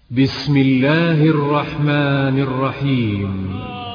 بسم الله الرحمن الرحيم.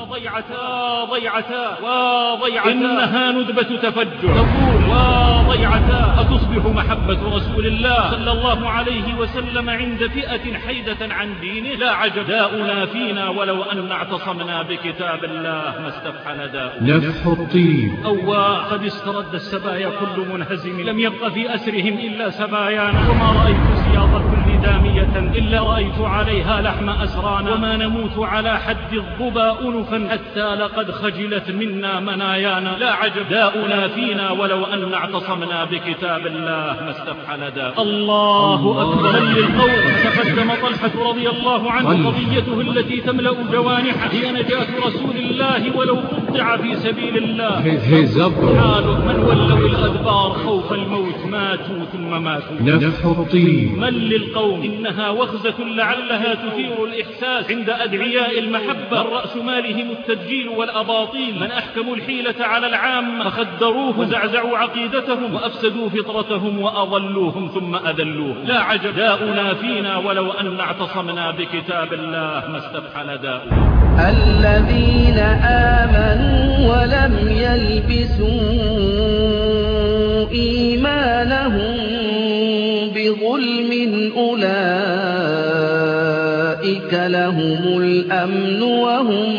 وضيعتا إنها ندبة تفجر تقول وضيعتا أتصبح محبة رسول الله صلى الله عليه وسلم عند فئة حيدة عن دينه؟ لا عجب، داؤنا فينا ولو أن اعتصمنا بكتاب الله ما استفحل داؤنا. نفح الطيب قد استرد السبايا كل منهزم، لم يبق في أسرهم إلا سبايانا، وما رأيت سياط كل دامية إلا رأيت عليها لحم أسرانا، وما نموت على حد الظبا أنفا حتى لقد خجلت منا منايانا. لا عجب، داؤنا فينا ولو أن اعتصمنا بكتاب الله ما استفحل داؤنا. الله أكبر. للقوم تقدم طلحة رضي الله عنه قضيته التي تملأ جوانحه هي نجاة رسول الله ولو قطع في سبيل الله. حال من ولوا الأدبار خوف الموت ماتوا ثم ماتوا. نفح الطيب. من للقوم إنها وخزة لعلها تثير الإحساس عند أدعياء المحبة، من رأس مالهم التدجيل والأباطيل، من أحكموا الحيلة على العام فخدروه وزعزعوا عقيدتهم وأفسدوا فطرتهم وأضلوهم ثم أذلوهم. لا عجب، داؤنا فينا ولو أن اعتصمنا بكتاب الله ما استفحل داؤنا. الذين آمنوا ولم يلبسوا إيمانهم بظلم أولئك لهم الأمن وهم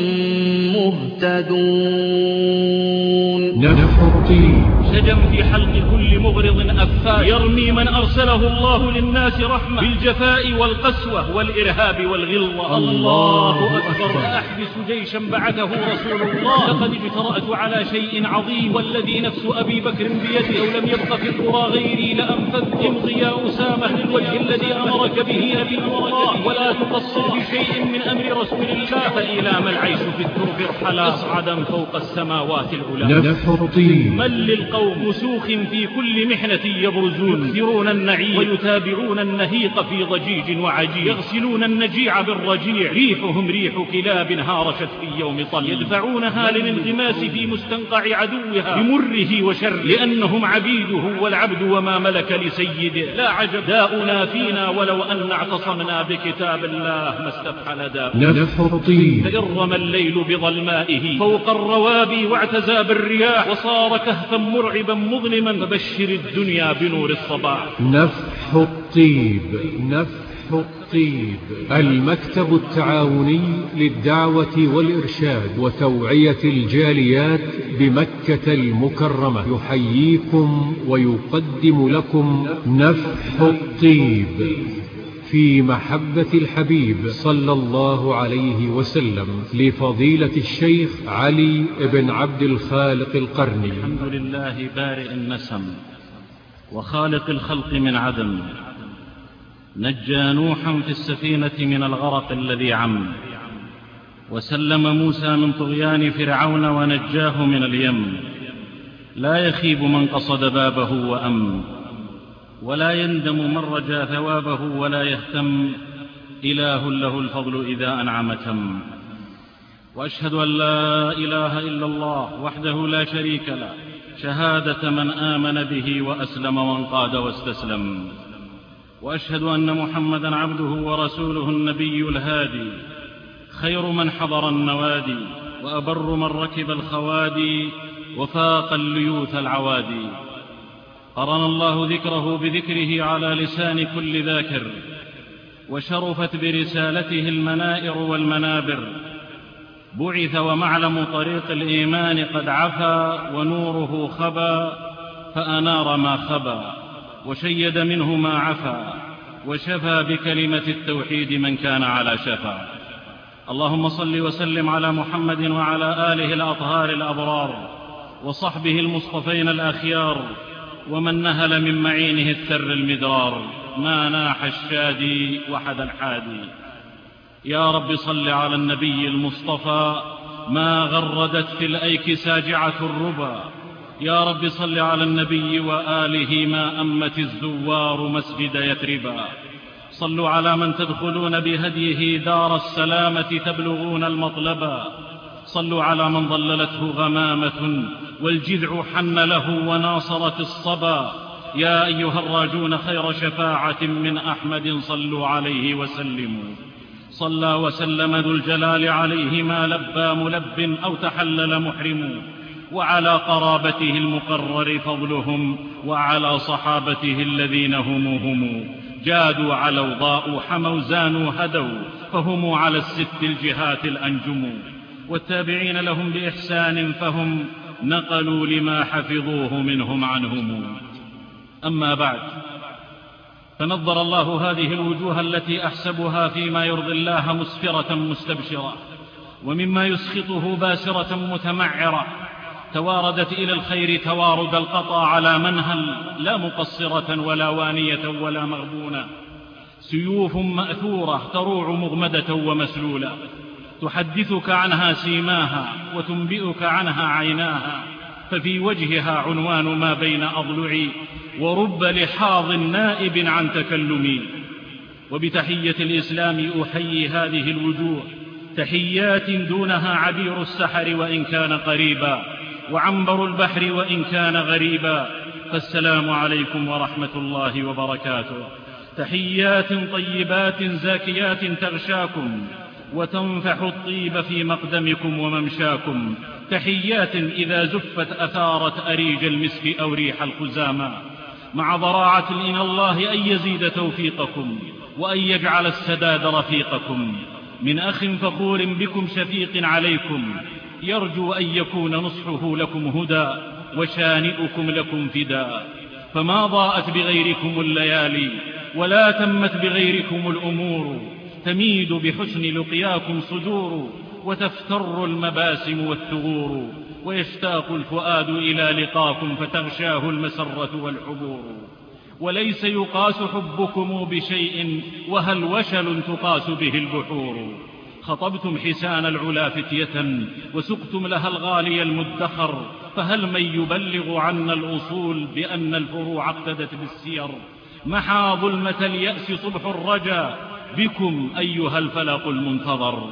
مهتدون. نفح الطيب. شجم في حلق كل مغرض أفاك يرمي من أرسله الله للناس رحمة بالجفاء والقسوة والإرهاب والغلظة. الله أكبر. أحبس جيشا بعثه رسول الله، لقد اجترأت على شيء عظيم والذي نفس أبي بكر بيده، لو لم يبق في القرى غيري لأنفذت. امضي يا أسامة للوجه الذي أمرك به نبي الله، ولا تقصر بشيء من أمر رسول الله، فإلى ما العيش في الترب ارحلا أصعدا فوق السماوات العلى. نفح الطيب. من للقوم مسوخ في كل محنة يبرزون، يكثرون النعيم ويتابعون النهيق في ضجيج وعجيج، يغسلون النجيع بالرجيع، ريحهم ريح كلاب هارشت في يوم طل، يدفعونها للانغماس في مستنقع عدوها بمره وشر، لأنهم عبيده والعبد وما ملك لسيده. لا عجب، داؤنا فينا ولو أن اعتصمنا بكتاب الله ما استفحل داؤنا. نفح الطيب. فإن رمى الليل بظلمائه فوق الروابي واعتزى بالرياح، وصار كهفا مرعبا مظلما، فبشر الدنيا بنور الصباح. نفح الطيب. نفح الطيب. المكتب التعاوني للدعوة والإرشاد وتوعية الجاليات بمكة المكرمة يحييكم ويقدم لكم نفح الطيب في محبة الحبيب صلى الله عليه وسلم لفضيلة الشيخ علي بن عبد الخالق القرني. الحمد لله بارئ النسم وخالق الخلق من عدم، نجى نوحا في السفينة من الغرق الذي عم، وسلم موسى من طغيان فرعون ونجاه من اليم. لا يخيب من قصد بابه وأم، ولا يندم من رجا ثوابه، ولا يهتم إله له الفضل إذا أنعم تم. وأشهد أن لا إله إلا الله وحده لا شريك له، شهادة من آمن به وأسلم وانقاد واستسلم. وأشهد أن محمدا عبده ورسوله النبي الهادي، خير من حضر النوادي، وأبر من ركب الخوادي، وفاق الليوث العوادي. قرن الله ذكره بذكره على لسان كل ذاكر، وشرفت برسالته المنائر والمنابر. بعث ومعلم طريق الإيمان قد عفا، ونوره خبا فأنار ما خبا، وشيد منه ما عفا، وشفى بكلمة التوحيد من كان على شفا. اللهم صل وسلم على محمد وعلى آله الأطهار الأبرار، وصحبه المصطفين الأخيار، ومن نهل من معينه الثر المدرار، ما ناح الشادي وحد الحادي. يا رب صل على النبي المصطفى، ما غردت في الأيك ساجعة الربا. يا رب صل على النبي وآله، ما أمت الزوار مسجد يثربا. صلوا على من تدخلون بهديه دار السلامة تبلغون المطلبا. صلوا على من ظللته غمامة والجذع حن له وناصرت الصبا. يا أيها الراجون خير شفاعة من أحمد صلوا عليه وسلموا. صلى وسلم ذو الجلال عليه ما لبى ملب أو تحلل محرم، وعلى قرابته المقرر فضلهم، وعلى صحابته الذين هم جادوا علوا ضاءوا حموا زانوا هدوا، فهم على الست الجهات الأنجم، والتابعين لهم بإحسان فهم نقلوا لما حفظوه منهم عنهم. أما بعد، فنظر الله هذه الوجوه التي أحسبها فيما يرضي الله مسفرة مستبشرة، ومما يسخطه باسرة متمعرة، تواردت إلى الخير توارد القطا على منهل، لا مقصرة ولا وانية ولا مغبونة، سيوف مأثورة تروع مغمدة ومسلولة، تحدثك عنها سيماها وتنبئك عنها عيناها، ففي وجهها عنوان ما بين أضلعي، ورب لحاظ نائب عن تكلمي. وبتحية الإسلام أحيي هذه الوجوه تحيات دونها عبير السحر وإن كان قريبا، وعنبر البحر وإن كان غريبا، فالسلام عليكم ورحمة الله وبركاته. تحيات طيبات زاكيات تغشاكم وتنفح الطيب في مقدمكم وممشاكم، تحيات إذا زفت أثارت أريج المسك أو ريح الخزامى، مع ضراعة إلى الله أن يزيد توفيقكم وأن يجعل السداد رفيقكم، من أخ فخور بكم شفيق عليكم، يرجو أن يكون نصحه لكم هدى وشانئكم لكم فداء، فما ضاءت بغيركم الليالي ولا تمت بغيركم الأمور، تميد بحسن لقياكم صدور، وتفتر المباسم والثغور، ويشتاق الفؤاد إلى لقاكم فتغشاه المسرة والحبور، وليس يقاس حبكم بشيء وهل وشل تقاس به البحور، خطبتم حسان العلا فتية وسقتم لها الغالي المدخر، فهل من يبلغ عنا الأصول بأن الفروع اقتدت بالسير، محى ظلمة اليأس صبح الرجا بكم أيها الفلق المنتظر.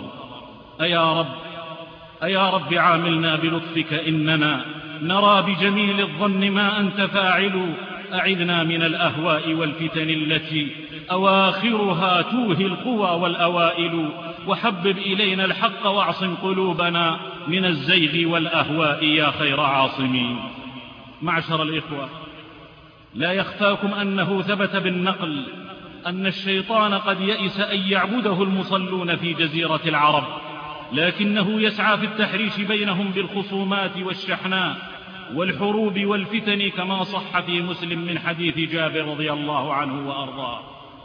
أيا رب عاملنا بلطفك إننا نرى بجميل الظن ما أنت فاعل، أعذنا من الأهواء والفتن التي أواخرها توهي القوى والأوائل، وحبب إلينا الحق واعصم قلوبنا من الزيغ والأهواء يا خير عاصمين. معشر الإخوة، لا يخفاكم أنه ثبت بالنقل أن الشيطان قد يئس أن يعبده المصلون في جزيرة العرب، لكنه يسعى في التحريش بينهم بالخصومات والشحناء والحروب والفتن، كما صح في مسلم من حديث جابر رضي الله عنه وأرضاه.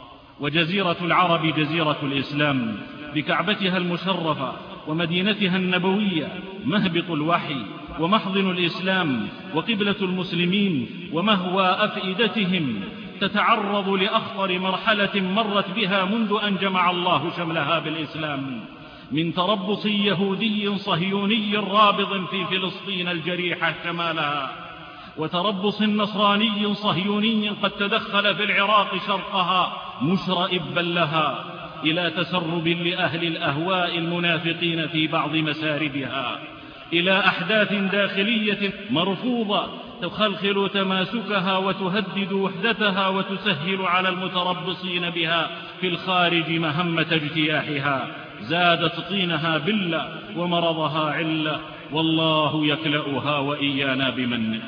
وجزيرة العرب جزيرة الإسلام بكعبتها المشرفة ومدينتها النبوية، مهبط الوحي ومحضن الإسلام وقبلة المسلمين ومهوى أفئدتهم، تتعرض لأخطر مرحلة مرت بها منذ أن جمع الله شملها بالإسلام، من تربص يهودي صهيوني رابض في فلسطين الجريحة شمالها، وتربص نصراني صهيوني قد تدخل في العراق شرقها مشرئبا لها، إلى تسرب لأهل الأهواء المنافقين في بعض مساربها، إلى أحداث داخلية مرفوضة تخلخل تماسكها وتهدد وحدتها وتسهل على المتربصين بها في الخارج مهمة اجتياحها، زادت طينها بلة ومرضها علة، والله يكلأها وإيانا بمنه.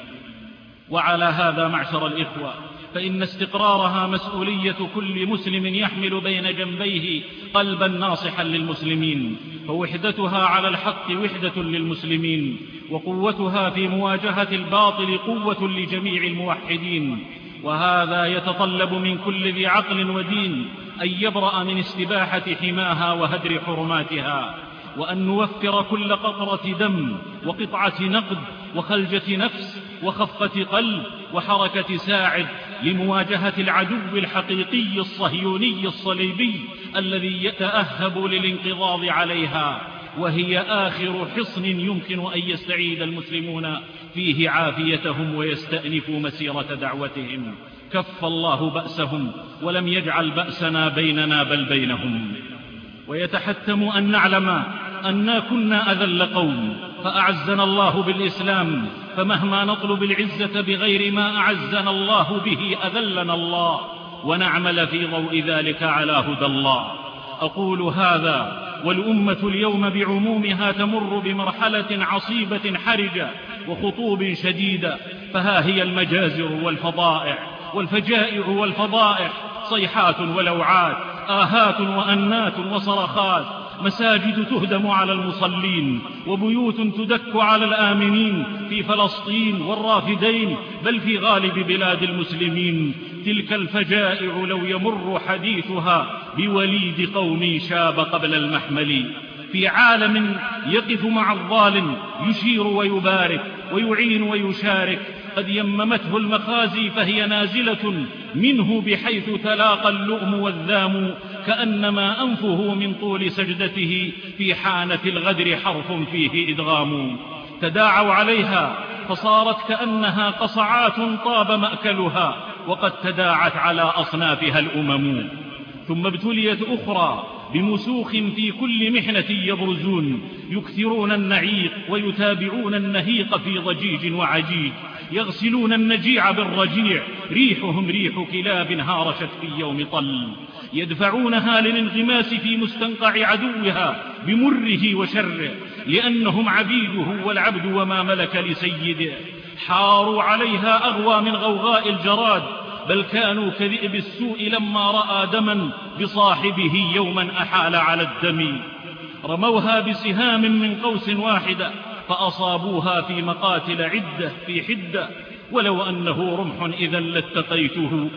وعلى هذا معشر الإخوة، فإن استقرارها مسؤولية كل مسلم يحمل بين جنبيه قلبا ناصحا للمسلمين، فوحدتها على الحق وحدة للمسلمين، وقوتها في مواجهة الباطل قوة لجميع الموحدين، وهذا يتطلب من كل ذي عقل ودين أن يبرأ من استباحة حماها وهدر حرماتها، وأن نوفر كل قطرة دم وقطعة نقد وخلجة نفس وخفة قلب وحركة ساعد لمواجهة العدو الحقيقي الصهيوني الصليبي الذي يتأهب للانقضاض عليها، وهي آخر حصن يمكن أن يستعيد المسلمون فيه عافيتهم ويستأنفوا مسيرة دعوتهم. كف الله بأسهم ولم يجعل بأسنا بيننا بل بينهم. ويتحتم أن نعلم أننا كنا أذل قوم فأعزنا الله بالإسلام، فمهما نطلب العزة بغير ما أعزنا الله به أذلنا الله، ونعمل في ضوء ذلك على هدى الله. أقول هذا والأمة اليوم بعمومها تمر بمرحلة عصيبة حرجة وخطوب شديدة، فها هي المجازر والفضائع والفجائع والفضائح، صيحات ولوعات، آهات وأنات وصرخات، مساجد تهدم على المصلين، وبيوت تدك على الآمنين في فلسطين والرافدين، بل في غالب بلاد المسلمين. تلك الفجائع لو يمر حديثها بوليد قوم شاب قبل المحمل. في عالم يقف مع الظالم يشير ويبارك ويعين ويشارك، قد يممته المخازي فهي نازلة منه بحيث تلاقى اللؤم والذام، كأنما أنفه من طول سجدته في حانة الغدر حرف فيه إدغام. تداعوا عليها فصارت كأنها قصعات طاب مأكلها، وقد تداعت على أصنافها الأمم. ثم ابتليت أخرى بمسوخ في كل محنة يبرزون، يكثرون النعيق ويتابعون النهيق في ضجيج وعجيج، يغسلون النجيع بالرجيع، ريحهم ريح كلاب هارشت في يوم طل، يدفعونها للانغماس في مستنقع عدوها بمره وشره، لأنهم عبيده والعبد وما ملك لسيده. حاروا عليها أغوى من غوغاء الجراد، بل كانوا كذئب السوء لما رأى دما بصاحبه يوما أحال على الدم. رموها بسهام من قوس واحدة فأصابوها في مقاتل عدة في حدة، ولو أنه رمح إذا لاتقيته،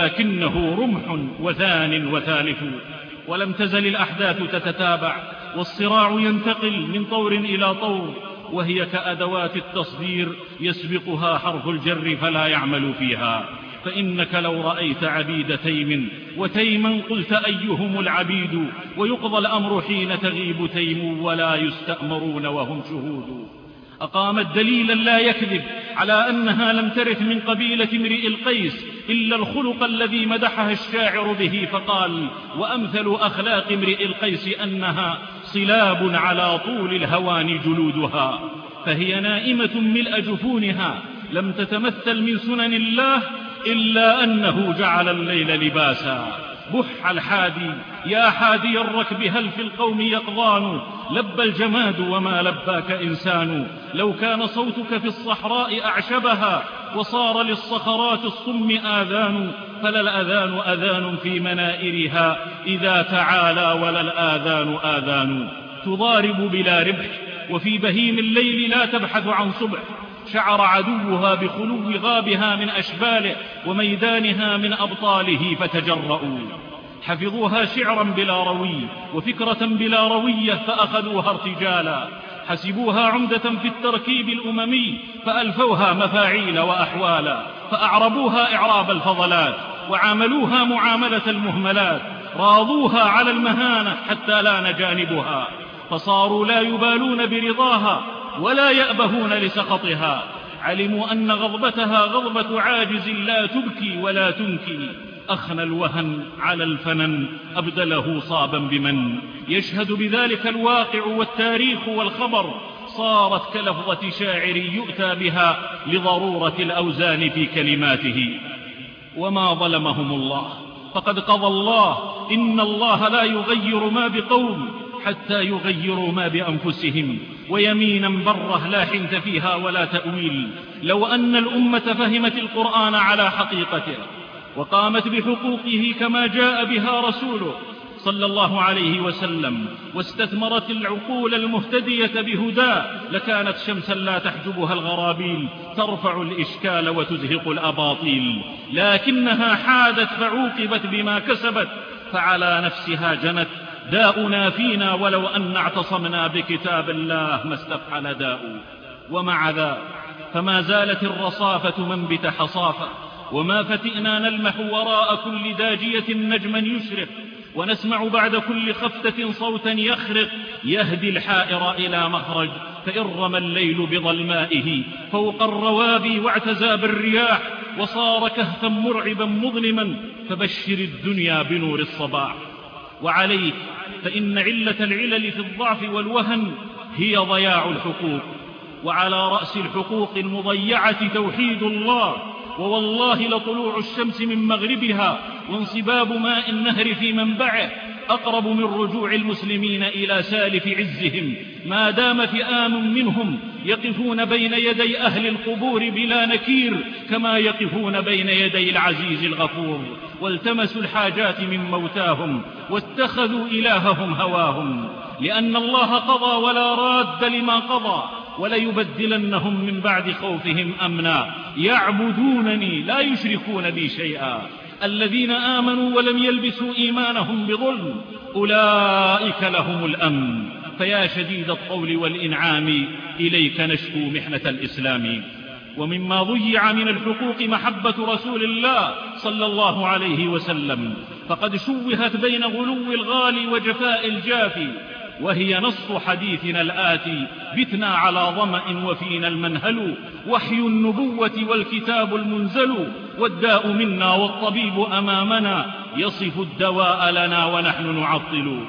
ولكنه رمح وثان وثالث. ولم تزل الأحداث تتتابع والصراع ينتقل من طور إلى طور، وهي كأدوات التصدير يسبقها حرف الجر فلا يعمل فيها. فإنك لو رأيت عبيد تيم وتيما قلت أيهم العبيد، ويقضى الأمر حين تغيب تيم ولا يستأمرون وهم شهود. أقامت دليلا لا يكذب على أنها لم ترث من قبيلة امرئ القيس إلا الخلق الذي مدحها الشاعر به فقال: وأمثل أخلاق امرئ القيس أنها صلاب على طول الهوان جلودها. فهي نائمة ملء جفونها لم تتمثل من سنن الله إلا أنه جعل الليل لباسا. بح الحادي يا حادي الركب، هل في القوم يقظان؟ لبى الجماد وما لباك إنسان. لو كان صوتك في الصحراء أعشبها، وصار للصخرات الصم آذان، فلا الأذان أذان في منائرها إذا تعالى، ولا الآذان آذان. تضارب بلا ربح، وفي بهيم الليل لا تبحث عن صبح. شعر عدوها بخلو غابها من أشباله وميدانها من أبطاله فتجرؤوا. حفظوها شعرا بلا روي وفكرة بلا روية فأخذوها ارتجالا. حسبوها عمدة في التركيب الأممي فألفوها مفاعيل وأحوالا. فأعربوها إعراب الفضلات وعاملوها معاملة المهملات. راضوها على المهانة حتى لان جانبها، فصاروا لا يبالون برضاها ولا يأبهون لسخطها. علموا أن غضبتها غضبة عاجز لا تبكي ولا تنكي. أخنى الوهن على الفنن أبدله صابا بمن. يشهد بذلك الواقع والتاريخ والخبر. صارت كلفظة شاعر يؤتى بها لضرورة الأوزان في كلماته. وما ظلمهم الله، فقد قضى الله: إن الله لا يغير ما بقوم حتى يغيروا ما بأنفسهم. ويمينا بره لا حنث فيها ولا تأويل. لو أن الأمة فهمت القرآن على حقيقته وقامت بحقوقه كما جاء بها رسوله صلى الله عليه وسلم، واستثمرت العقول المهتدية بهداه، لكانت شمسا لا تحجبها الغرابيل، ترفع الإشكال وتزهق الأباطيل. لكنها حادت فعوقبت بما كسبت، فعلى نفسها جنت. داؤنا فينا ولو أن اعتصمنا بكتاب الله ما استفحل داء. ومع ذا فما زالت الرصافة منبت حصافة، وما فتئنا نلمح وراء كل داجية نجما يشرق، ونسمع بعد كل خفتة صوتا يخرق يهدي الحائر إلى مخرج. فإن رمى الليل بظلمائه فوق الروابي واعتزى بالرياح، وصار كهفا مرعبا مظلما، فبشر الدنيا بنور الصباح. وعليك فإن علة العلل في الضعف والوهن هي ضياع الحقوق، وعلى رأس الحقوق المضيعة توحيد الله. ووالله لطلوع الشمس من مغربها وانصباب ماء النهر في منبعه أقرب من رجوع المسلمين إلى سالف عزهم، ما دام فئام منهم يقفون بين يدي أهل القبور بلا نكير كما يقفون بين يدي العزيز الغفور، والتمسوا الحاجات من موتاهم واتخذوا إلههم هواهم. لأن الله قضى ولا راد لما قضى، وليبدلنهم من بعد خوفهم أمنا يعبدونني لا يشركون بي شيئا. الذين آمنوا ولم يلبسوا إيمانهم بظلم أولئك لهم الأمن. فيا شديد الطول والإنعام إليك نشكو محنة الإسلام. ومما ضيع من الحقوق محبة رسول الله صلى الله عليه وسلم، فقد شوهت بين غلو الغالي وجفاء الجافي، وهي نص حديثنا الآتي: بتنا على ظمأ وفينا المنهل، وحي النبوة والكتاب المنزل، والداء منا والطبيب أمامنا، يصف الدواء لنا ونحن نعطل.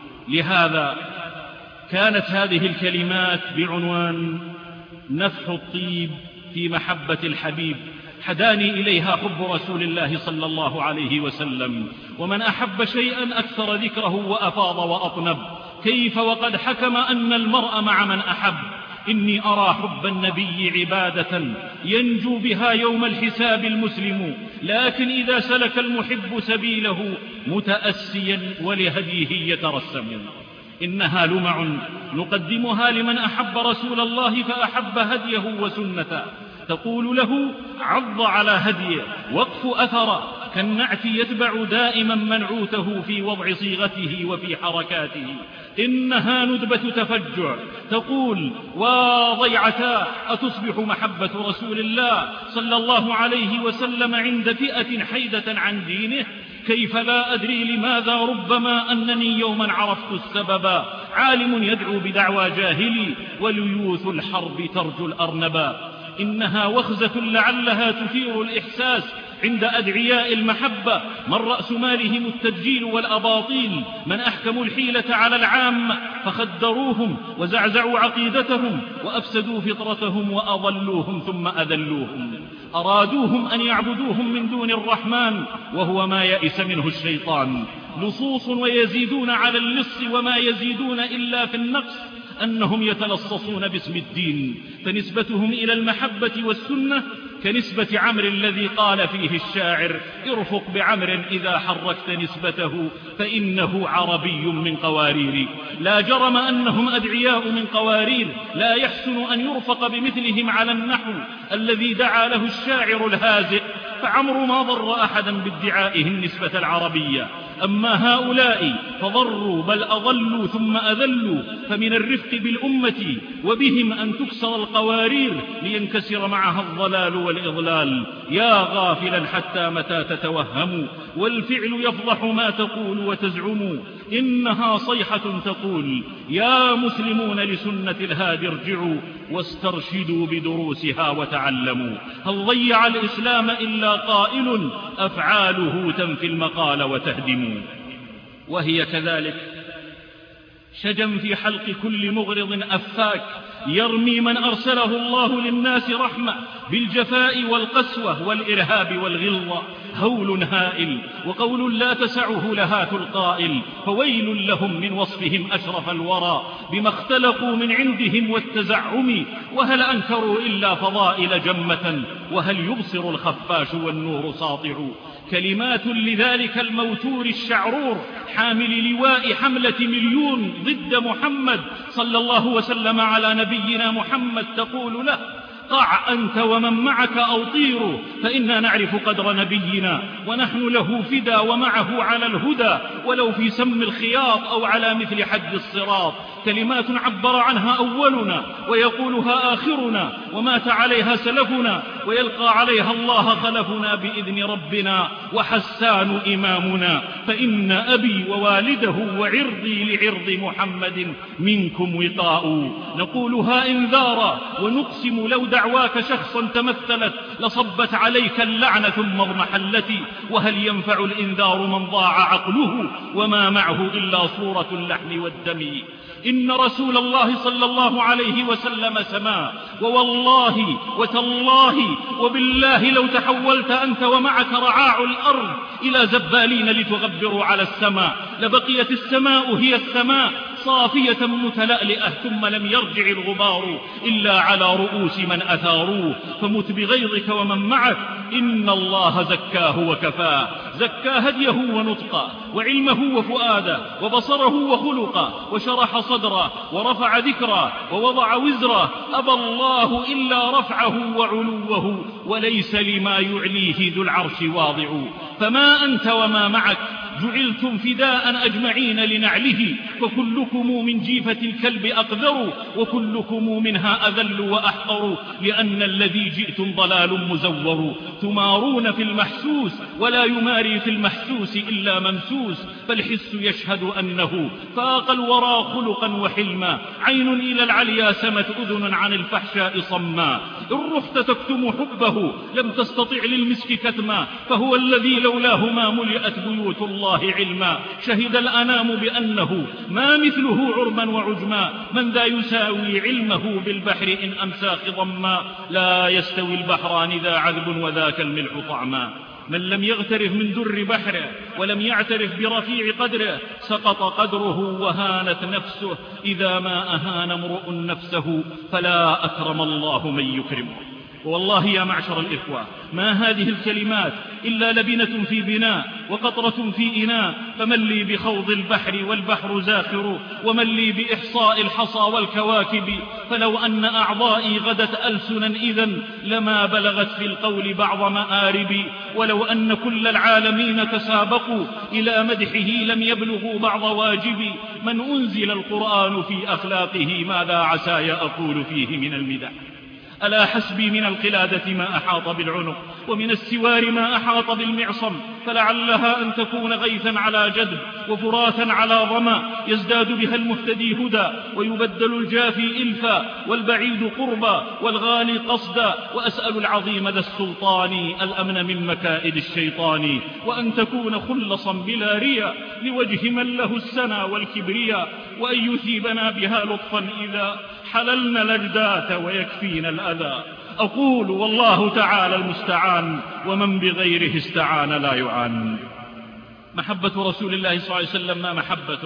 لهذا كانت هذه الكلمات بعنوان نفح الطيب في محبة الحبيب، حداني إليها حب رسول الله صلى الله عليه وسلم. ومن أحب شيئا أكثر ذكره وأفاض وأطنب، كيف وقد حكم أن المرء مع من أحب. إني أرى حب النبي عبادة ينجو بها يوم الحساب المسلم، لكن إذا سلك المحب سبيله متأسيا ولهديه يترسم. إنها لمع نقدمها لمن أحب رسول الله فأحب هديه وسنته، تقول له: عض على هديه، وقف أثر، كالنعت يتبع دائما منعوته في وضع صيغته وفي حركاته. إنها ندبة تفجع، تقول: وضيعتا أتصبح محبة رسول الله صلى الله عليه وسلم عند فئة حيدة عن دينه؟ كيف لا أدري لماذا، ربما أنني يوما عرفت السبب. عالم يدعو بدعوى جاهلي، وليوث الحرب ترجو الأرنبا. إنها وخزة لعلها تثير الإحساس عند أدعياء المحبة، من رأس مالهم التدجيل والأباطيل، من أحكموا الحيلة على العام فخدروهم وزعزعوا عقيدتهم وأفسدوا فطرتهم وأضلوهم ثم أذلوهم. أرادوهم أن يعبدوهم من دون الرحمن، وهو ما يئس منه الشيطان. لصوص ويزيدون على اللص، وما يزيدون إلا في النقص، أنهم يتلصصون باسم الدين، فنسبتهم إلى المحبة والسنة كنسبة عمرو الذي قال فيه الشاعر: ارفق بعمر إذا حركت نسبته فإنه عربي من قوارير. لا جرم أنهم أدعياء من قوارير، لا يحسن أن يرفق بمثلهم على النحو الذي دعا له الشاعر الهازئ، فعمرو ما ضر أحدا بادعائه النسبة العربية. أما هؤلاء فضروا بل أضلوا ثم أذلوا، فمن الرفق بالأمة وبهم أن تكسر القوارير لينكسر معها الضلال والإضلال. يا غافلا حتى متى تتوهم، والفعل يفضح ما تقول وتزعم. إنها صيحة تقول: يا مسلمون لسنة الهادي ارجعوا، واسترشدوا بدروسها وتعلموا. هل ضيع الإسلام إلا قائل، أفعاله تنفي المقال وتهدم. وهي كذلك شجم في حلق كل مغرض أفاك، يرمي من أرسله الله للناس رحمة بالجفاء والقسوة والإرهاب والغلظة. هول هائل وقول لا تسعه لهات القائل، فويل لهم من وصفهم أشرف الورى بما اختلقوا من عندهم والتزعم. وهل أنكروا إلا فضائل جمة، وهل يبصر الخفاش والنور ساطع. كلمات لذلك الموتور الشعرور حامل لواء حملة مليون ضد محمد صلى الله وسلم على نبينا محمد، تقول له: قع أنت ومن معك أو طيروا، فإنا نعرف قدر نبينا ونحن له فدا ومعه على الهدى، ولو في سم الخياط أو على مثل حد الصراط. كلمات عبر عنها أولنا ويقولها آخرنا، ومات عليها سلفنا ويلقى عليها الله خلفنا بإذن ربنا، وحسان إمامنا. فإن أبي ووالده وعرضي لعرض محمد منكم وقاء. نقولها إنذارا ونقسم لو دعواك شخصا تمثلت لصبت عليك اللعنة ثم اضمحلت. وهل ينفع الإنذار من ضاع عقله وما معه إلا صورة اللحم والدم؟ إن رسول الله صلى الله عليه وسلم سما، ووالله وتالله وبالله لو تحولت أنت ومعك رعاع الأرض إلى زبالين لتغبروا على السماء لبقيت السماء هي السماء صافية متلألئة ثم لم يرجع الغبار إلا على رؤوس من أثاروه. فمت بغيظك ومن معك، إن الله زكاه وكفاه، زكى هديه ونطقه وعلمه وفؤاده وبصره وخلقه وشرح صدره ورفع ذكره ووضع وزره، أبى الله إلا رفعه وعلوه وليس لما يعليه ذو العرش واضع. فما أنت وما معك جعلتم فداء أجمعين لنعله، فكلكم من جيفة الكلب أقذر وكلكم منها أذل وأحقر، لأن الذي جئتم ضلال مزور. تمارون في المحسوس ولا يماري في المحسوس إلا ممسوس، فالحس يشهد أنه فاق الورى خلقا وحلما، عين إلى العليا سمت أذن عن الفحشاء صما. إن رحت تكتم حبه لم تستطع للمسك كتما، فهو الذي لولاه ما ملئت بيوت الله علما. شهد الأنام بأنه ما مثله عرما وعجما، من ذا يساوي علمه بالبحر إن أمسى خضما. لا يستوي البحران ذا عذب وذاك الملح طعما، من لم يغترف من در بحره ولم يعترف برفيع قدره سقط قدره وهانت نفسه. إذا ما أهان امرؤ نفسه فلا أكرم الله من يكرمه. والله يا معشر الإخوة ما هذه الكلمات إلا لبنة في بناء وقطرة في إناء، فمن لي بخوض البحر والبحر زاخر، ومن لي بإحصاء الحصى والكواكب. فلو أن أعضائي غدت ألسنا إذن لما بلغت في القول بعض مآربي، ولو أن كل العالمين تسابقوا إلى مدحه لم يبلغوا بعض واجبي. من أنزل القرآن في أخلاقه ماذا عساي أقول فيه من المدح؟ ألا حسبي من القلادة ما أحاط بالعنق، ومن السوار ما أحاط بالمعصم، فلعلها أن تكون غيثا على جدب وفراثا على ظما، يزداد بها المهتدي هدى ويبدل الجافي إلفا، والبعيد قربا والغالي قصدا. وأسأل العظيم ذا السلطان الأمن من مكائد الشيطان، وأن تكون خلصا بلا ريا لوجه من له السنا والكبرياء، وأن يثيبنا بها لطفا إذا حللنا الأجداث ويكفينا الأذى. أقول والله تعالى المستعان، ومن بغيره استعان لا يعان. محبة رسول الله صلى الله عليه وسلم ما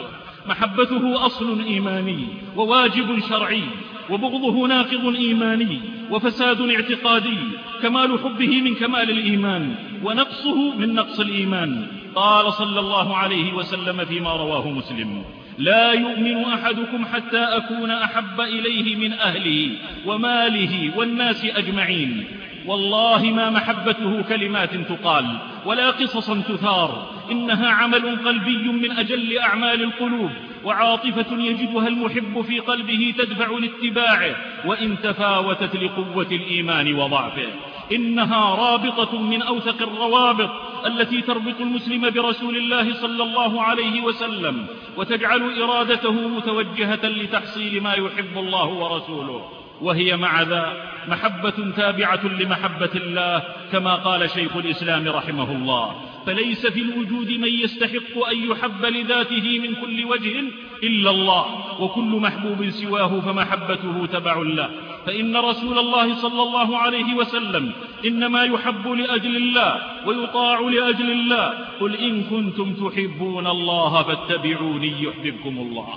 محبته أصل إيماني وواجب شرعي، وبغضه ناقض إيماني وفساد اعتقادي. كمال حبه من كمال الإيمان ونقصه من نقص الإيمان. قال صلى الله عليه وسلم فيما رواه مسلم: لا يؤمن أحدكم حتى أكون أحب إليه من أهله وماله والناس أجمعين. والله ما محبته كلمات تقال ولا قصصا تثار، إنها عمل قلبي من أجل أعمال القلوب، وعاطفة يجدها المحب في قلبه تدفع لاتباعه وإن تفاوتت لقوة الإيمان وضعفه. إنها رابطة من أوثق الروابط التي تربط المسلم برسول الله صلى الله عليه وسلم، وتجعل إرادته متوجهة لتحصيل ما يحب الله ورسوله. وهي مع ذا محبة تابعة لمحبة الله، كما قال شيخ الإسلام رحمه الله: فليس في الوجود من يستحق أن يحب لذاته من كل وجه إلا الله، وكل محبوب سواه فمحبته تبع له. فإن رسول الله صلى الله عليه وسلم إنما يحب لأجل الله ويطاع لأجل الله. قل إن كنتم تحبون الله فاتبعوني يحببكم الله.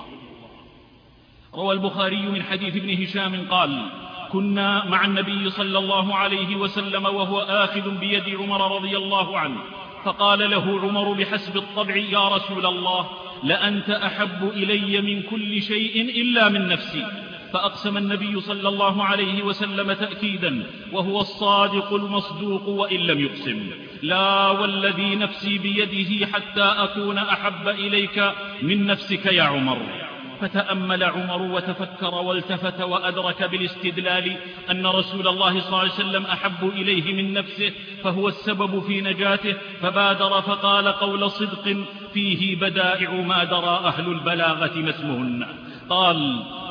روى البخاري من حديث ابن هشام قال: كنا مع النبي صلى الله عليه وسلم وهو آخذ بيد عمر رضي الله عنه، فقال له عمر بحسب الطبع: يا رسول الله، لأنت أحب إلي من كل شيء إلا من نفسي. فأقسم النبي صلى الله عليه وسلم تأكيدا، وهو الصادق المصدوق وإن لم يقسم: لا والذي نفسي بيده حتى أكون أحب إليك من نفسك يا عمر. فتأمل عمر وتفكر والتفت وأدرك بالاستدلال أن رسول الله صلى الله عليه وسلم أحب إليه من نفسه، فهو السبب في نجاته، فبادر فقال قول صدق فيه بدائع ما درى أهل البلاغة ما اسمهن. قال: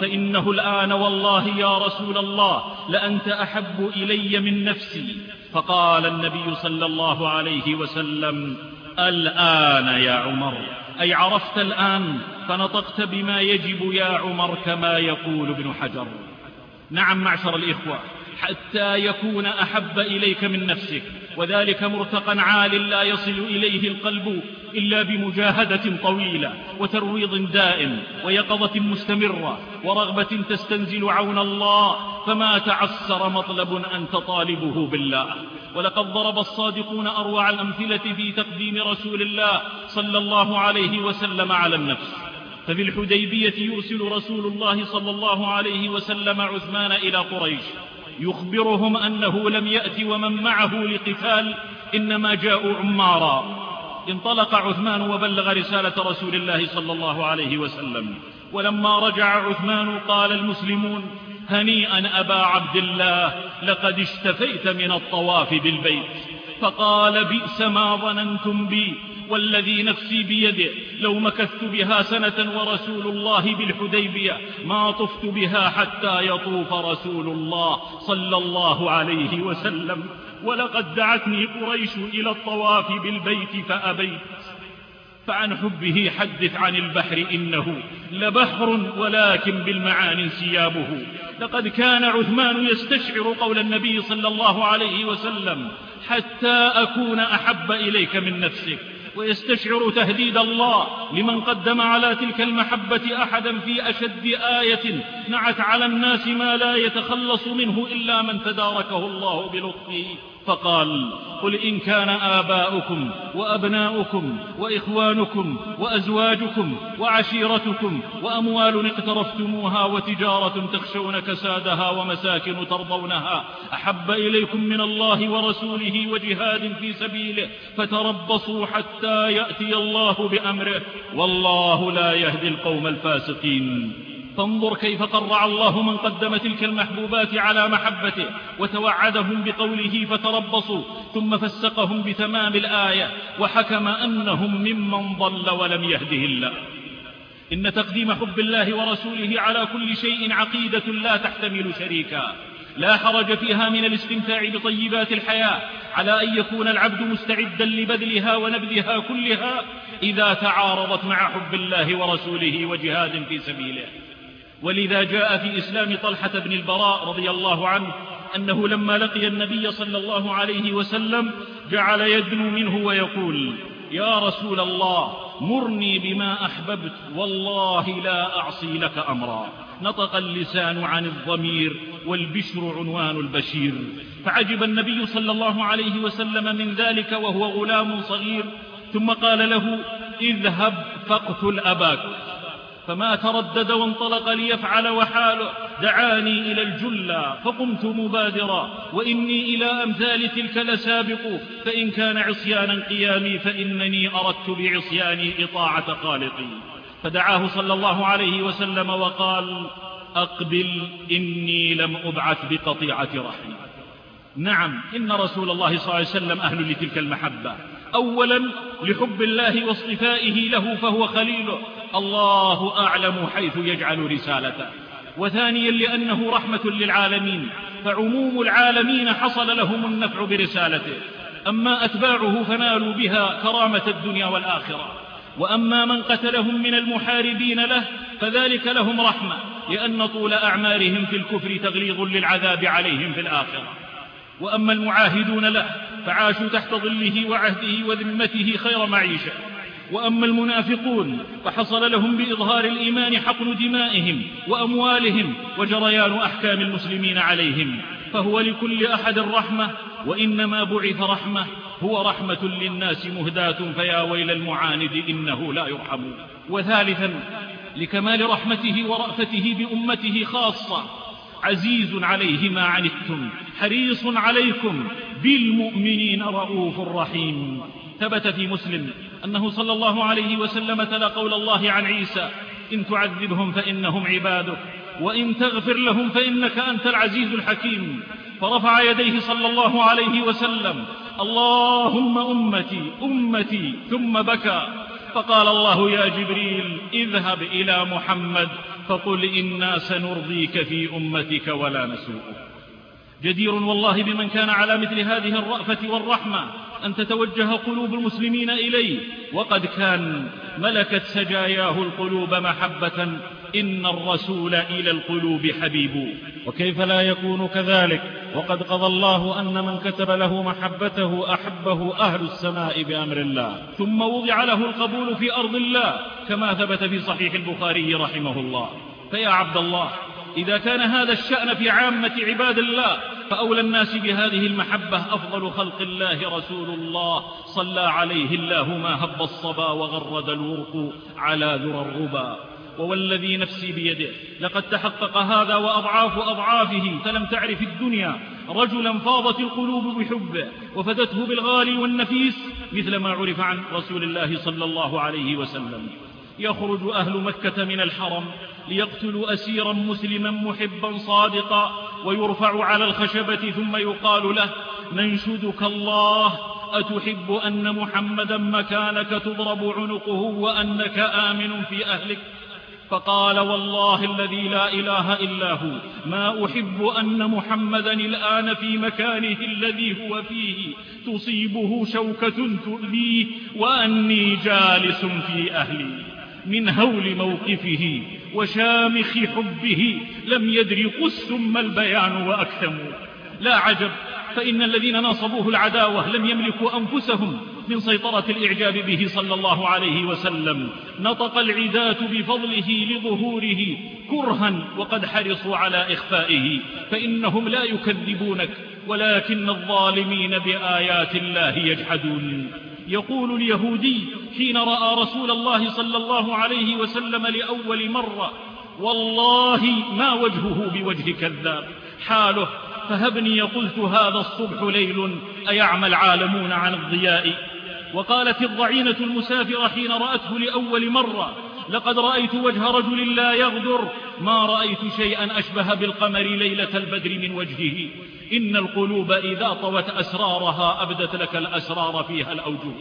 فإنه الآن والله يا رسول الله لأنت أحب إلي من نفسي. فقال النبي صلى الله عليه وسلم: الآن يا عمر، أي عرفت الآن، فنطقت بما يجب يا عمر كما يقول ابن حجر. نعم معشر الإخوة، حتى يكون أحب إليك من نفسك، وذلك مرتقى عال لا يصل إليه القلب إلا بمجاهدة طويلة وترويض دائم ويقظة مستمرة ورغبة تستنزل عون الله، فما تعسر مطلب أنت طالبه بالله. ولقد ضرب الصادقون أروع الأمثلة في تقديم رسول الله صلى الله عليه وسلم على النفس. ففي الحديبية يرسل رسول الله صلى الله عليه وسلم عثمان إلى قريش يخبرهم أنه لم يأت ومن معه لقتال، إنما جاءوا عمارا. انطلق عثمان وبلغ رسالة رسول الله صلى الله عليه وسلم، ولما رجع عثمان قال المسلمون: هنيئا أبا عبد الله، لقد اشتفيت من الطواف بالبيت. فقال: بئس ما ظننتم بي، والذي نفسي بيده لو مكثت بها سنة ورسول الله بالحديبية ما طفت بها حتى يطوف رسول الله صلى الله عليه وسلم، ولقد دعتني قريش إلى الطواف بالبيت فأبيت. فعن حبه حدث عن البحر، إنه لبحر ولكن بالمعاني انسيابه. لقد كان عثمان يستشعر قول النبي صلى الله عليه وسلم: حتى أكون أحب إليك من نفسك، ويستشعر تهديد الله لمن قدم على تلك المحبة أحدا في أشد آية نعت على الناس ما لا يتخلص منه إلا من تداركه الله بلطفه. فقال: قل إن كان آباؤكم وأبناؤكم وإخوانكم وأزواجكم وعشيرتكم وأموال اقترفتموها وتجارة تخشون كسادها ومساكن ترضونها أحب إليكم من الله ورسوله وجهاد في سبيله فتربصوا حتى يأتي الله بأمره، والله لا يهدي القوم الفاسقين. فانظر كيف قرع الله من قدم تلك المحبوبات على محبته وتوعدهم بقوله فتربصوا، ثم فسقهم بتمام الآية وحكم أنهم ممن ضل ولم يهده الله. إن تقديم حب الله ورسوله على كل شيء عقيدة لا تحتمل شريكا، لا حرج فيها من الاستمتاع بطيبات الحياة على أن يكون العبد مستعدا لبذلها ونبذها كلها إذا تعارضت مع حب الله ورسوله وجهاد في سبيله. ولذا جاء في إسلام طلحة بن البراء رضي الله عنه أنه لما لقي النبي صلى الله عليه وسلم جعل يدنو منه ويقول: يا رسول الله، مرني بما أحببت، والله لا أعصي لك أمرا. نطق اللسان عن الضمير، والبشر عنوان البشير. فعجب النبي صلى الله عليه وسلم من ذلك وهو غلام صغير، ثم قال له: اذهب فاقتل أباك. فما تردد وانطلق ليفعل وحاله. دعاني إلى الجلة فقمت مبادرا، وإني إلى أمثال تلك لسابق، فإن كان عصيانا قيامي فإنني أردت بعصياني إطاعة خالقي. فدعاه صلى الله عليه وسلم وقال: أقبل، إني لم أبعث بقطيعة رحم. نعم، إن رسول الله صلى الله عليه وسلم أهل لتلك المحبة، أولا لحب الله واصطفائه له فهو خليله، الله أعلم حيث يجعل رسالته. وثانيا لأنه رحمة للعالمين، فعموم العالمين حصل لهم النفع برسالته. أما أتباعه فنالوا بها كرامة الدنيا والآخرة، وأما من قتلهم من المحاربين له فذلك لهم رحمة، لأن طول أعمارهم في الكفر تغليظ للعذاب عليهم في الآخرة. وأما المعاهدون له فعاشوا تحت ظله وعهده وذمته خير معيشة. وأما المنافقون فحصل لهم بإظهار الإيمان حقن دمائهم وأموالهم وجريان أحكام المسلمين عليهم. فهو لكل أحد رحمة، وإنما بعث رحمة، هو رحمة للناس مهداة، فيا ويل المعاند إنه لا يرحم. وثالثا لكمال رحمته ورأفته بأمته خاصة، عزيز عليه ما عنتم حريص عليكم بالمؤمنين رؤوف رحيم. ثبت في مسلم أنه صلى الله عليه وسلم تلا قول الله عن عيسى: إن تعذبهم فإنهم عبادك، وإن تغفر لهم فإنك أنت العزيز الحكيم. فرفع يديه صلى الله عليه وسلم: اللهم أمتي أمتي، ثم بكى. فقال الله يا جبريل اذهب إلى محمد فقل إنا سنرضيك في أمتك ولا نسوءك. جدير والله بمن كان على مثل هذه الرأفة والرحمة أن تتوجه قلوب المسلمين إليه، وقد كان ملكت سجاياه القلوب محبة، إن الرسول إلى القلوب حبيب. وكيف لا يكون كذلك وقد قضى الله أن من كتب له محبته أحبه أهل السماء بأمر الله، ثم وضع له القبول في أرض الله كما ثبت في صحيح البخاري رحمه الله. فيا عبد الله، إذا كان هذا الشأن في عامة عباد الله، فأولى الناس بهذه المحبة أفضل خلق الله رسول الله صلى عليه الله ما هب الصبا وغرد الورق على ذرى الربا. ووالذي نفسي بيده لقد تحقق هذا وأضعاف أضعافه، فلم تعرف الدنيا رجلا فاضت القلوب بحبه وفدته بالغالي والنفيس مثل ما عرف عن رسول الله صلى الله عليه وسلم. يخرج أهل مكة من الحرم ليقتلوا أسيرا مسلما محبا صادقا، ويرفع على الخشبة ثم يقال له ننشدك الله أتحب أن محمدا مكانك تضرب عنقه وأنك آمن في أهلك؟ فقال والله الذي لا إله إلا هو ما أحب أن محمدا الآن في مكانه الذي هو فيه تصيبه شوكة تؤذيه وأني جالس في أهلي. من هول موقفه وشامخ حبه لم يدر قس ما البيان وأكتم. لا عجب، فإن الذين ناصبوه العداوة لم يملكوا أنفسهم من سيطرة الإعجاب به صلى الله عليه وسلم. نطق العداة بفضله لظهوره كرها وقد حرصوا على إخفائه، فإنهم لا يكذبونك ولكن الظالمين بآيات الله يجحدون. يقول اليهودي حين رأى رسول الله صلى الله عليه وسلم لأول مرة والله ما وجهه بوجه كذاب، حاله فهبني قلت هذا الصبح ليل أيعمى العالمون عن الضياء. وقالت الضعينة المسافرة حين رأته لأول مرة لقد رأيت وجه رجل لا يغدر، ما رأيت شيئا أشبه بالقمر ليلة البدر من وجهه. إن القلوب إذا طوت أسرارها أبدت لك الأسرار فيها الأوجه.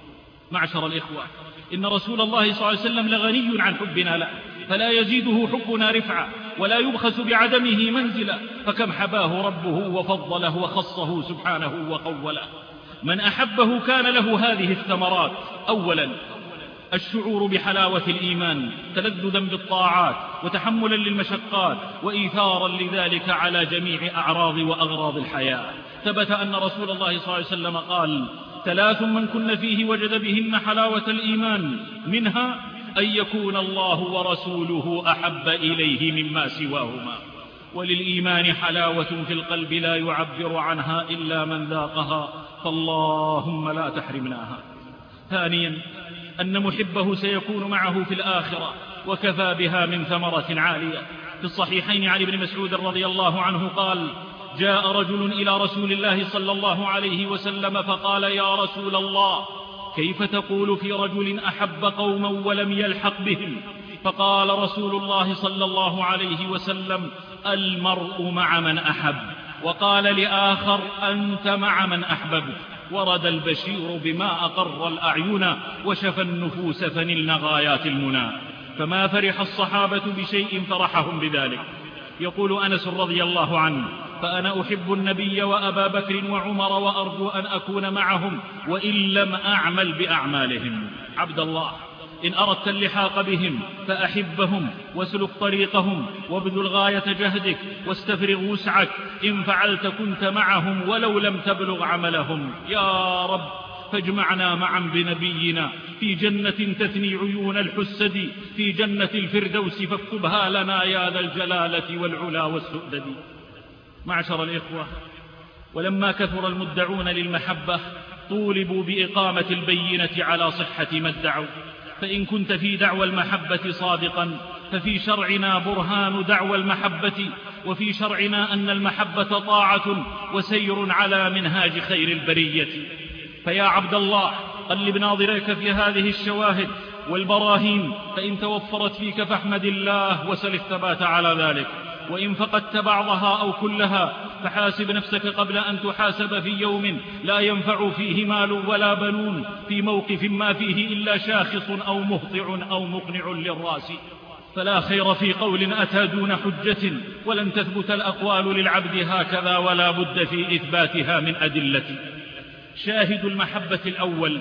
معشر الإخوة، إن رسول الله صلى الله عليه وسلم لغني عن حبنا له، فلا يزيده حبنا رفعة ولا يبخس بعدمه منزلة، فكم حباه ربه وفضله وخصه سبحانه وقوله. من أحبه كان له هذه الثمرات: أولا الشعور بحلاوة الإيمان تلذذا بالطاعات وتحملا للمشقات وإيثارا لذلك على جميع أعراض وأغراض الحياة. ثبت أن رسول الله صلى الله عليه وسلم قال: 3 من كن فيه وجد بهن حلاوة الإيمان، منها أن يكون الله ورسوله أحب إليه مما سواهما. وللإيمان حلاوة في القلب لا يعبر عنها إلا من ذاقها، فاللهم لا تحرمناها. ثانيا أن محبه سيكون معه في الآخرة، وكفى بها من ثمرة عالية. في الصحيحين عن ابن مسعود رضي الله عنه قال: جاء رجل إلى رسول الله صلى الله عليه وسلم فقال: يا رسول الله، كيف تقول في رجل أحب قوما ولم يلحق بهم؟ فقال رسول الله صلى الله عليه وسلم: المرء مع من أحب. وقال لآخر: أنت مع من أحببت. ورد البشير بما أقر الأعين وشفى النفوس فنلن غايات المنى. فما فرح الصحابة بشيء فرحهم بذلك. يقول أنس رضي الله عنه: فأنا أحب النبي وأبا بكر وعمر وأرجو أن أكون معهم وإن لم أعمل بأعمالهم. عبد الله، إن أردت اللحاق بهم فأحبهم واسلك طريقهم وابذل غاية جهدك واستفرغ وسعك، إن فعلت كنت معهم ولو لم تبلغ عملهم. يا رب فاجمعنا معا بنبينا في جنة تثني عيون الحسد، في جنة الفردوس فاكتبها لنا يا ذا الجلالة والعلا والسؤدد. معشر الإخوة، ولما كثر المدعون للمحبة طولبوا بإقامة البينة على صحة ما ادعوا. فإن كنت في دعوى المحبة صادقا ففي شرعنا برهان دعوى المحبة، وفي شرعنا أن المحبة طاعة وسير على منهاج خير البرية. فيا عبد الله، قلب ناظريك في هذه الشواهد والبراهين، فإن توفرت فيك فاحمد الله وسل الثبات على ذلك. وإن فقدت بعضها أو كلها فحاسب نفسك قبل أن تحاسب في يوم لا ينفع فيه مال ولا بنون، في موقف ما فيه إلا شاخص أو مهطع أو مقنع للراس. فلا خير في قول أتى دون حجة، ولن تثبت الأقوال للعبد هكذا، ولا بد في إثباتها من أدلة. شاهد المحبة الأول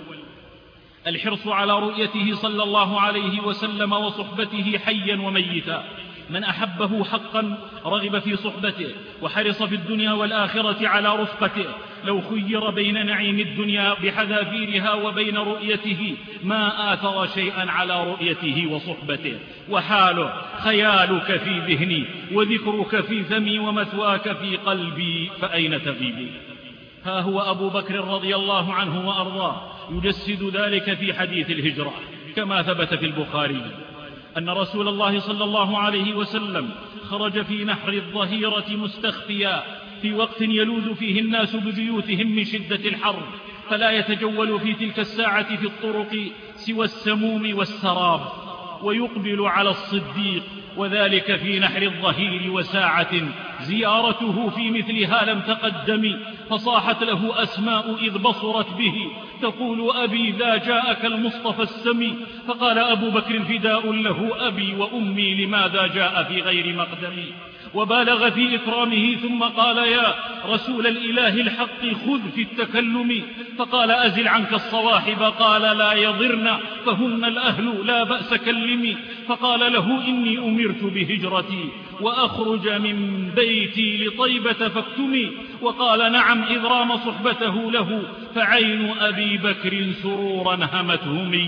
الحرص على رؤيته صلى الله عليه وسلم وصحبته حيا وميتا. من أحبه حقا رغب في صحبته وحرص في الدنيا والآخرة على رفقته. لو خير بين نعيم الدنيا بحذافيرها وبين رؤيته ما آثر شيئا على رؤيته وصحبته. وحاله خيالك في ذهني وذكرك في فمي ومثواك في قلبي، فأين تغيبي؟ ها هو أبو بكر رضي الله عنه وأرضاه يجسد ذلك في حديث الهجرة، كما ثبت في البخاري أن رسول الله صلى الله عليه وسلم خرج في نحر الظهيرة مستخفيا في وقت يلوذ فيه الناس ببيوتهم من شدة الحر، فلا يتجول في تلك الساعة في الطرق سوى السموم والسراب، ويقبل على الصديق، وذلك في نحر الظهير وساعة زيارته في مثلها لم تقدم. فصاحت له أسماء إذ بصرت به تقول أبي ذا جاءك المصطفى السمي. فقال أبو بكر فداء له أبي وأمي لماذا جاء في غير مقدمي. وبالغ في إكرامه ثم قال يا رسول الإله الحق خذ في التكلم. فقال أزل عنك الصواحب، قال لا يضرن فهن الأهل لا بأس كلمي. فقال له إني أمرت بهجرتي وأخرج من بيتي لطيبة فاكتمي. وقال نعم إذ رام صحبته له، فعين أبي بكر سرورا همتهمي.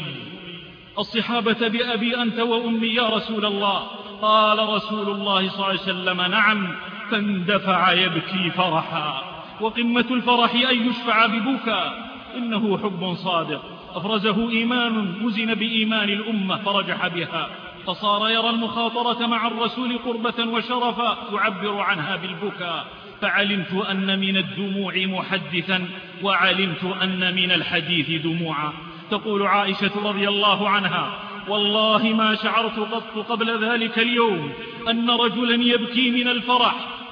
الصحابة بأبي أنت وأمي يا رسول الله. قال رسول الله صلى الله عليه وسلم نعم، فاندفع يبكي فرحا. وقمة الفرح أن يشفع ببكى، إنه حب صادق أفرزه إيمان وزن بإيمان الأمة فرجح بها، فصار يرى المخاطرة مع الرسول قربة وشرفا يعبر عنها بالبكاء. فعلمت أن من الدموع محدثا، وعلمت أن من الحديث دموعا. تقول عائشة رضي الله عنها والله ما شعرت قط قبل ذلك اليوم أن رجلا يبكي من الفرح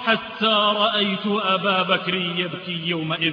حتى رأيت أبا بكر يبكي يومئذ.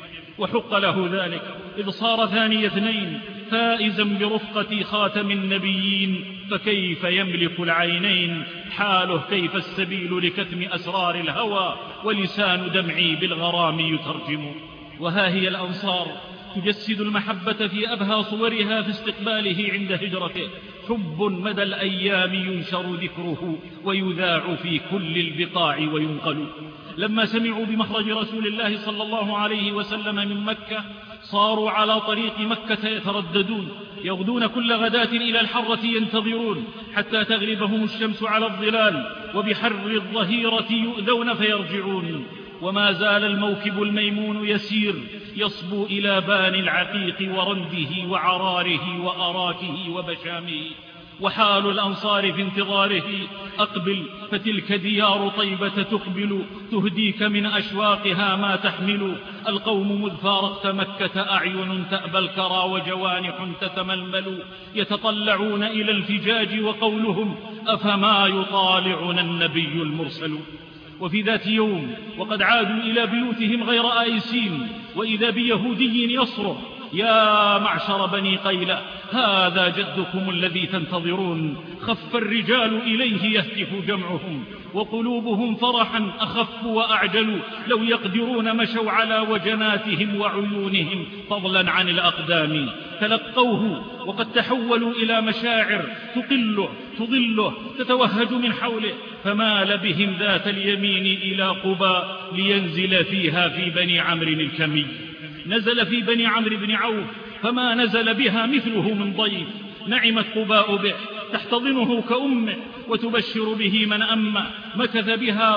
وحق له ذلك إذ صار ثاني اثنين فائزا برفقة خاتم النبيين، فكيف يملك العينين؟ حاله كيف السبيل لكتم أسرار الهوى، ولسان دمعي بالغرام يترجم. وها هي الأنصار تجسد المحبة في أبهى صورها في استقباله عند هجرته. حب مدى الأيام ينشر ذكره ويذاع في كل البقاع وينقل. لما سمعوا بمخرج رسول الله صلى الله عليه وسلم من مكة صاروا على طريق مكة يترددون، يغدون كل غداة إلى الحرة ينتظرون حتى تغلبهم الشمس على الظلال، وبحر الظهيرة يؤذون فيرجعون. وما زال الموكب الميمون يسير يصبو إلى بان العقيق ورنده وعراره وأراكه وبشامه. وحال الأنصار في انتظاره أقبل، فتلك ديار طيبة تقبل تهديك من أشواقها ما تحمل. القوم مذ فارقت مكة أعين تأبى الكرى وجوانح تتململ، يتطلعون إلى الفجاج وقولهم أفما يطالعنا النبي المرسل. وفي ذات يوم وقد عادوا إلى بيوتهم غير آيسين، وإذا بيهودي يصرخ يا معشر بني قيلة هذا جدكم الذي تنتظرون. خف الرجال إليه يهتف جمعهم، وقلوبهم فرحا أخف وأعجل. لو يقدرون مشوا على وجناتهم وعيونهم فضلا عن الأقدام. تلقوه وقد تحولوا إلى مشاعر تقله تضله تتوهج من حوله، فمال بهم ذات اليمين إلى قبى لينزل فيها في بني عمرو الكمي. نزل في بني عمرو بن عوف فما نزل بها مثله من ضيف. نعمت قباء به تحتضنه كأمه وتبشر به من أمه. مكث بها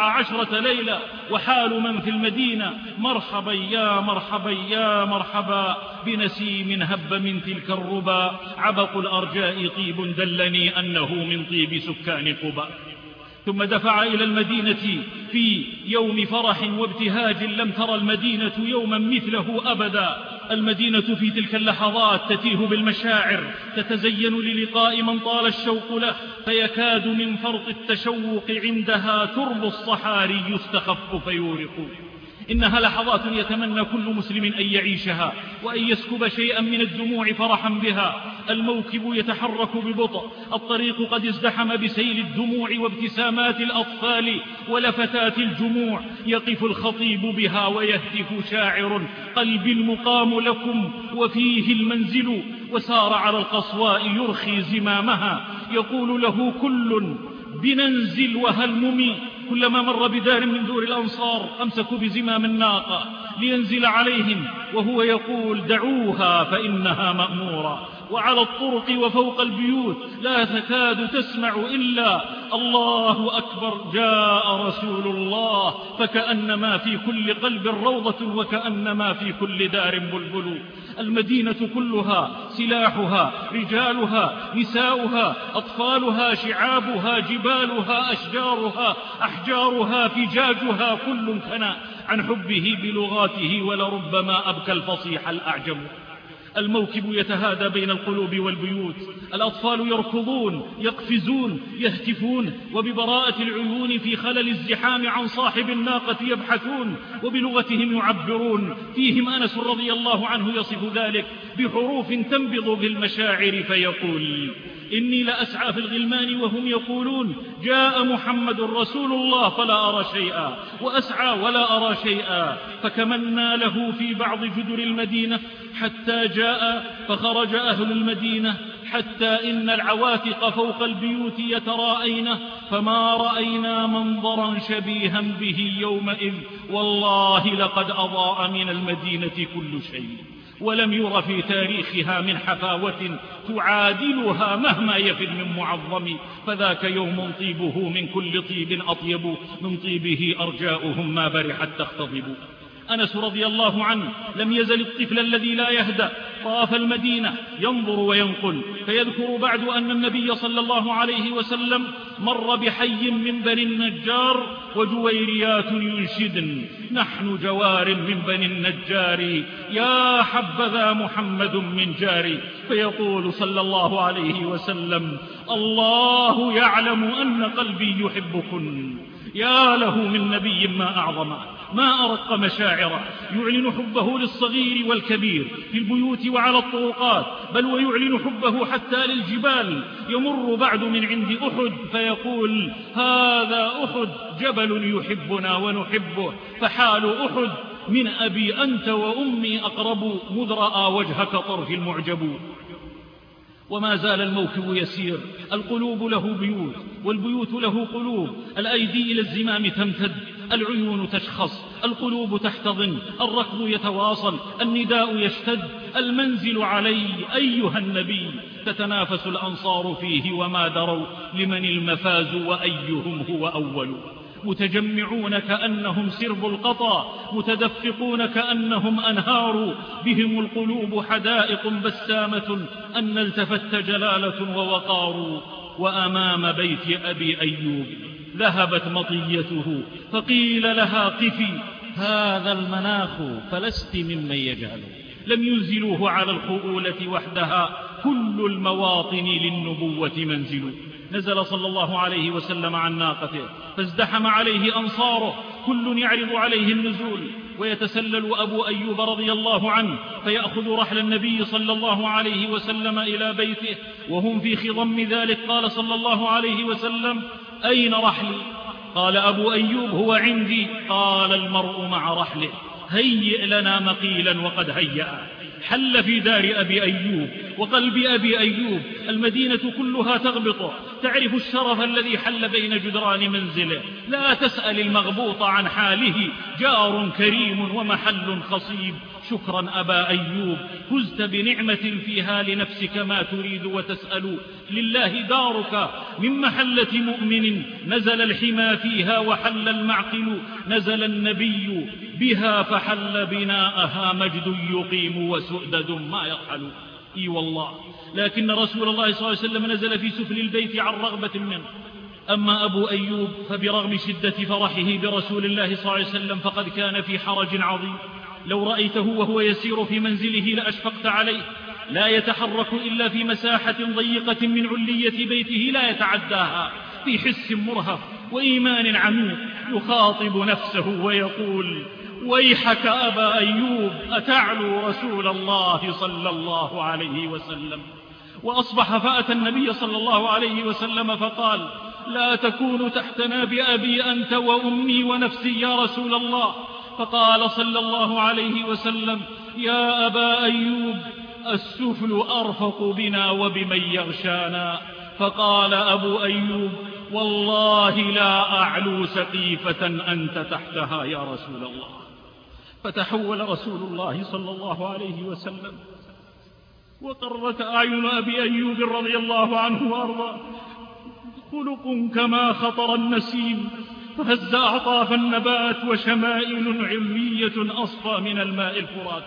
19 ليلة، وحال من في المدينة مرحبا يا مرحبا يا مرحبا بنسيم هب من تلك الربا. عبق الأرجاء طيب دلني أنه من طيب سكان قباء. ثم دفع إلى المدينة في يوم فرح وابتهاج لم تر المدينة يوما مثله أبدا. المدينة في تلك اللحظات تتيه بالمشاعر، تتزين للقاء من طال الشوق له، فيكاد من فرط التشوق عندها ترب الصحاري يستخف فيورق. إنها لحظات يتمنى كل مسلم أن يعيشها وأن يسكب شيئا من الدموع فرحا بها. الموكب يتحرك ببطء، الطريق قد ازدحم بسيل الدموع وابتسامات الأطفال ولفتات الجموع. يقف الخطيب بها ويهتف شاعر: قلبي المقام لكم وفيه المنزل. وسار على القصواء يرخي زمامها، يقول له كل بننزل وهلممي. كلما مر بدار من دور الأنصار أمسكوا بزمام الناقة لينزل عليهم، وهو يقول: دعوها فإنها مأمورة. وعلى الطرق وفوق البيوت لا تكاد تسمع إلا الله أكبر، جاء رسول الله، فكأنما في كل قلب روضة وكأنما في كل دار بلبل. المدينة كلها سلاحها، رجالها، نساؤها، أطفالها، شعابها، جبالها، أشجارها، أحجارها، فجاجها، كل كان عن حبه بلغاته ولربما أبكى الفصيح الأعجم. الموكب يتهادى بين القلوب والبيوت، الأطفال يركضون، يقفزون، يهتفون، وببراءة العيون في خلل الزحام عن صاحب الناقة يبحثون، وبلغتهم يعبرون. فيهم أنس رضي الله عنه يصف ذلك بحروف تنبض بالمشاعر فيقول: إني لأسعى في الغلمان وهم يقولون: جاء محمد رسول الله فلا أرى شيئا، وأسعى ولا أرى شيئا. فكمنا له في بعض جدر المدينة حتى جاء، فخرج أهل المدينة حتى إن العواتق فوق البيوت يتراءين، فما رأينا منظرا شبيها به يومئذ. والله لقد أضاء من المدينة كل شيء، ولم ير في تاريخها من حفاوة تعادلها مهما يفد من معظم. فذاك يوم طيبه من كل طيب أطيب، من طيبه أرجاؤهم ما برحت تختضب. أنس رضي الله عنه لم يزل الطفل الذي لا يهدأ، طاف المدينة ينظر وينقل، فيذكر بعد أن النبي صلى الله عليه وسلم مر بحي من بني النجار وجويريات ينشدن: نحن جوار من بني النجار، يا حبذا محمد من جاري. فيقول صلى الله عليه وسلم: الله يعلم أن قلبي يحبكن. يا له من نبي ما أعظمه، ما أرق مشاعره، يعلن حبه للصغير والكبير في البيوت وعلى الطرقات، بل ويعلن حبه حتى للجبال. يمر بعد من عند أحد فيقول: هذا أحد جبل يحبنا ونحبه، فحال أحد من أبي أنت وأمي أقرب، مذ رأى وجهك طرف المعجب. وما زال الموكب يسير، القلوب له بيوت والبيوت له قلوب، الأيدي إلى الزمام تمتد، العيون تشخص، القلوب تحتضن، الركض يتواصل، النداء يشتد: المنزل علي أيها النبي. تتنافس الأنصار فيه وما دروا لمن المفاز وأيهم هو أول. متجمعون كأنهم سرب القطا، متدفقون كأنهم أنهار، بهم القلوب حدائق بسامة، أن التفت جلالة ووقار. وأمام بيت أبي أيوب ذهبت مطيته، فقيل لها: قفي، هذا المناخ فلست ممن يجهل. لم ينزلوه على الخؤولة وحدها، كل المواطن للنبوة منزل. نزل صلى الله عليه وسلم عن ناقته، فازدحم عليه أنصاره، كل يعرض عليه النزول. ويتسلل أبو أيوب رضي الله عنه فيأخذ رحل النبي صلى الله عليه وسلم إلى بيته، وهم في خضم ذلك. قال صلى الله عليه وسلم: أين رحلي؟ قال أبو أيوب: هو عندي. قال: المرء مع رحله، هيئ لنا مقيلا وقد هيأ. حل في دار أبي أيوب وقلب أبي أيوب، المدينة كلها تغبطه، تعرف الشرف الذي حل بين جدران منزله. لا تسأل المغبوط عن حاله، جار كريم ومحل خصيب. شكرا أبا أيوب، فزت بنعمة فيها لنفسك ما تريد وتسأل. لله دارك من محلة مؤمن، نزل الحمى فيها وحل المعقل. نزل النبي بها فحل بناءها، مجد يقيم وسؤدد ما يرحل. إي والله، لكن رسول الله صلى الله عليه وسلم نزل في سفل البيت عن رغبة منه، أما أبو أيوب فبرغم شدة فرحه برسول الله صلى الله عليه وسلم فقد كان في حرج عظيم. لو رأيته وهو يسير في منزله لأشفقت عليه، لا يتحرك إلا في مساحة ضيقة من علية بيته لا يتعداها، في حس مرهف وإيمان عميق يخاطب نفسه ويقول: ويحك أبا أيوب أتعلو رسول الله صلى الله عليه وسلم. وأصبح فأتى النبي صلى الله عليه وسلم فقال: لا تكون تحتنا بأبي أنت وأمي ونفسي يا رسول الله. فقال صلى الله عليه وسلم: يا أبا أيوب السفل أرفق بنا وبمن يغشانا. فقال أبو أيوب: والله لا أعلو سقيفة أنت تحتها يا رسول الله. فتحول رسول الله صلى الله عليه وسلم وقرت أعين أبي أيوب رضي الله عنه وأرضاه خلق كما خطر النسيم، فهز أعطاف النبات وشمائل علمية أصفى من الماء الفرات.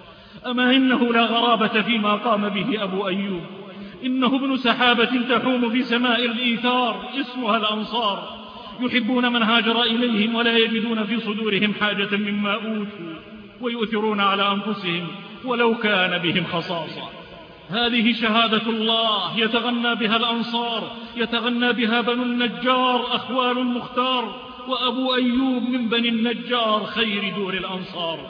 أما إنه لا غرابة فيما قام به أبو أيوب، إنه ابن سحابة تحوم في سماء الإيثار اسمها الأنصار، يحبون من هاجر إليهم ولا يجدون في صدورهم حاجة مما أوتوا، ويؤثرون على أنفسهم ولو كان بهم خصاصة. هذه شهادة الله يتغنى بها الأنصار، يتغنى بها بنو النجار أخوال المختار، وأبو أيوب من بني النجار خير دور الأنصار.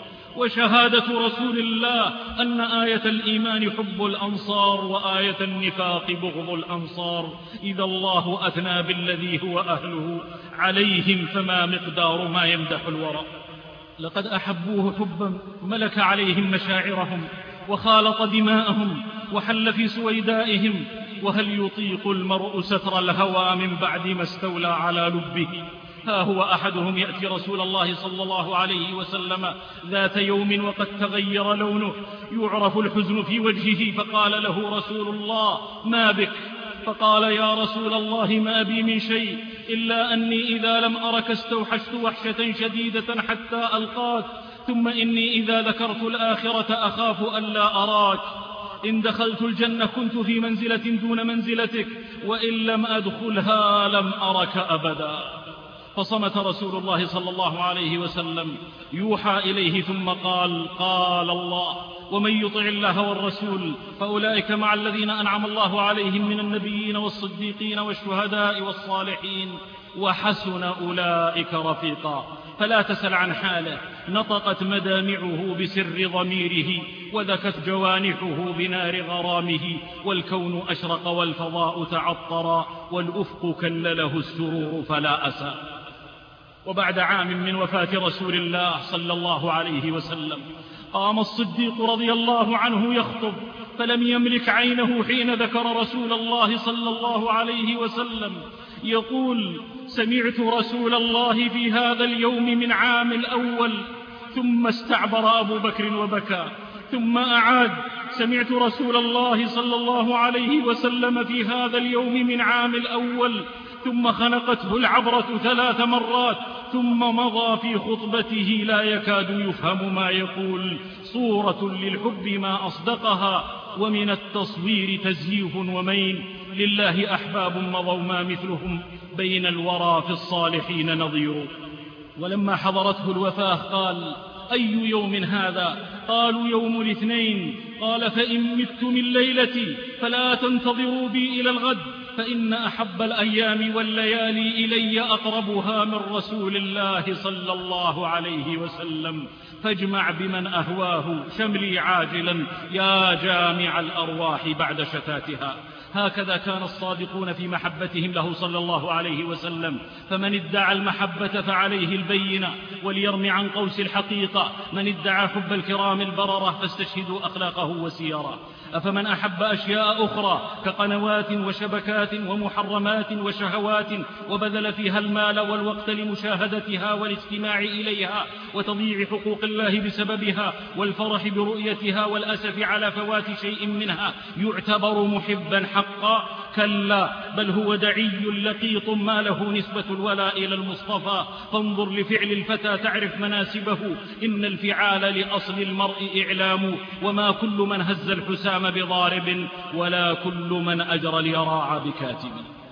وشهادة رسول الله أن آية الإيمان حب الأنصار وآية النفاق بغض الأنصار. إذا الله أثنى بالذي هو أهله عليهم فما مقدار ما يمدح الورى. لقد أحبوه حبا ملك عليهم مشاعرهم وخالط دماءهم وحل في سويدائهم. وهل يطيق المرء ستر الهوى من بعد ما استولى على لبه؟ ها هو أحدهم يأتي رسول الله صلى الله عليه وسلم ذات يوم وقد تغير لونه، يعرف الحزن في وجهه، فقال له رسول الله: ما بك؟ فقال: يا رسول الله ما بي من شيء إلا أني إذا لم أرك استوحشت وحشة شديدة حتى ألقاك، ثم إني إذا ذكرت الآخرة أخاف ألا أراك. إن دخلت الجنة كنت في منزلة دون منزلتك، وإن لم أدخلها لم أرك أبدا. فصمت رسول الله صلى الله عليه وسلم يوحى إليه ثم قال: قال الله: ومن يطع الله والرسول فأولئك مع الذين أنعم الله عليهم من النبيين والصديقين والشهداء والصالحين وحسن أولئك رفيقا. فلا تسل عن حاله، نطقت مدامعه بسر ضميره، وذكت جوانحه بنار غرامه، والكون أشرق والفضاء تعطرا، والأفق كلله السرور فلا أسى. وبعد عام من وفاة رسول الله صلى الله عليه وسلم قام الصديق رضي الله عنه يخطب، فلم يملك عينه حين ذكر رسول الله صلى الله عليه وسلم يقول: سمعت رسول الله في هذا اليوم من عام الأول. ثم استعبر أبو بكر وبكى، ثم أعاد: سمعت رسول الله صلى الله عليه وسلم في هذا اليوم من عام الأول. ثم خنقته العبرة 3 مرات، ثم مضى في خطبته لا يكاد يفهم ما يقول. صورة للحب ما أصدقها، ومن التصوير تزييف ومين. لله أحباب مضوا ما مثلهم، بين الورى في الصالحين نظير. ولما حضرته الوفاة قال: أي يوم هذا؟ قالوا: يوم الاثنين. قال: فإن مت من ليلتي فلا تنتظروا بي إلى الغد، فإن أحب الأيام والليالي إلي أقربها من رسول الله صلى الله عليه وسلم، فاجمع بمن أهواه شملي عاجلا يا جامع الأرواح بعد شتاتها. هكذا كان الصادقون في محبتهم له صلى الله عليه وسلم. فمن ادعى المحبة فعليه البينة، وليرمي عن قوس الحقيقة. من ادعى حب الكرام البررة فاستشهدوا أخلاقه وسيرا. أفمن أحب أشياء أخرى كقنوات وشبكات ومحرمات وشهوات، وبذل فيها المال والوقت لمشاهدتها والاستماع إليها وتضييع حقوق الله بسببها والفرح برؤيتها والأسف على فوات شيء منها، يعتبر محبا حقا؟ كلا، بل هو دعي لقيط ما له نسبة الولاء إلى المصطفى. فانظر لفعل الفتى تعرف مناسبه، إن الفعال لأصل المرء إعلام. وما كل من هز الحسام بضارب، ولا كل من أجر اليراع بكاتب.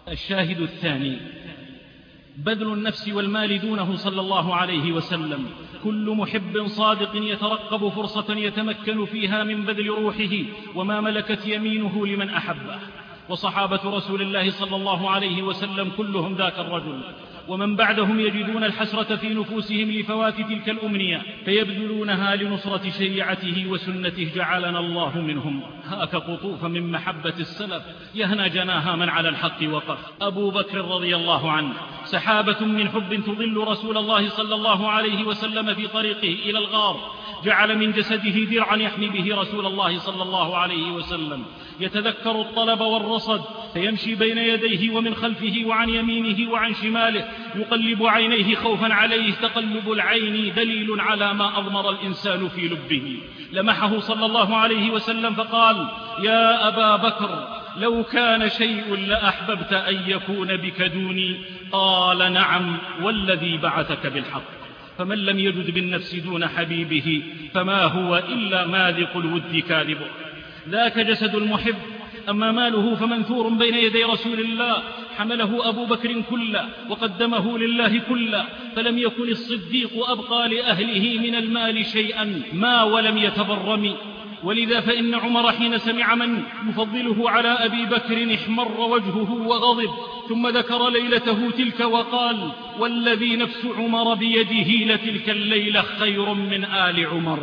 الشاهد الثاني: بذل النفس والمال دونه صلى الله عليه وسلم. كل محب صادق يترقب فرصة يتمكن فيها من بذل روحه وما ملكت يمينه لمن أحبه، وصحابة رسول الله صلى الله عليه وسلم كلهم ذاك الرجل، ومن بعدهم يجدون الحسرة في نفوسهم لفوات تلك الأمنية فيبذلونها لنصرة شريعته وسنته، جعلنا الله منهم. هاك قطوف من محبة السلف يهنى جناها من على الحق وقف. أبو بكر رضي الله عنه: سحابة من حب تظل رسول الله صلى الله عليه وسلم في طريقه إلى الغار، جعل من جسده درعا يحمي به رسول الله صلى الله عليه وسلم، يتذكر الطلب والرصد فيمشي بين يديه ومن خلفه وعن يمينه وعن شماله، يقلب عينيه خوفا عليه. تقلب العين دليل على ما أضمر الإنسان في لبه. لمحه صلى الله عليه وسلم فقال: يا أبا بكر، لو كان شيء لأحببت أن يكون بك دوني؟ قال: نعم، والذي بعثك بالحق. فمن لم يجد بالنفس دون حبيبه فما هو إلا ماذق الود كاذبه. ذاك جسد المحب. أما ماله فمنثور بين يدي رسول الله، حمله أبو بكر كله وقدمه لله كله، فلم يكن الصديق أبقى لأهله من المال شيئا ما ولم يتبرم. ولذا فإن عمر حين سمع من يفضله على أبي بكر احمر وجهه وغضب، ثم ذكر ليلته تلك وقال: والذي نفس عمر بيده لتلك الليلة خير من آل عمر.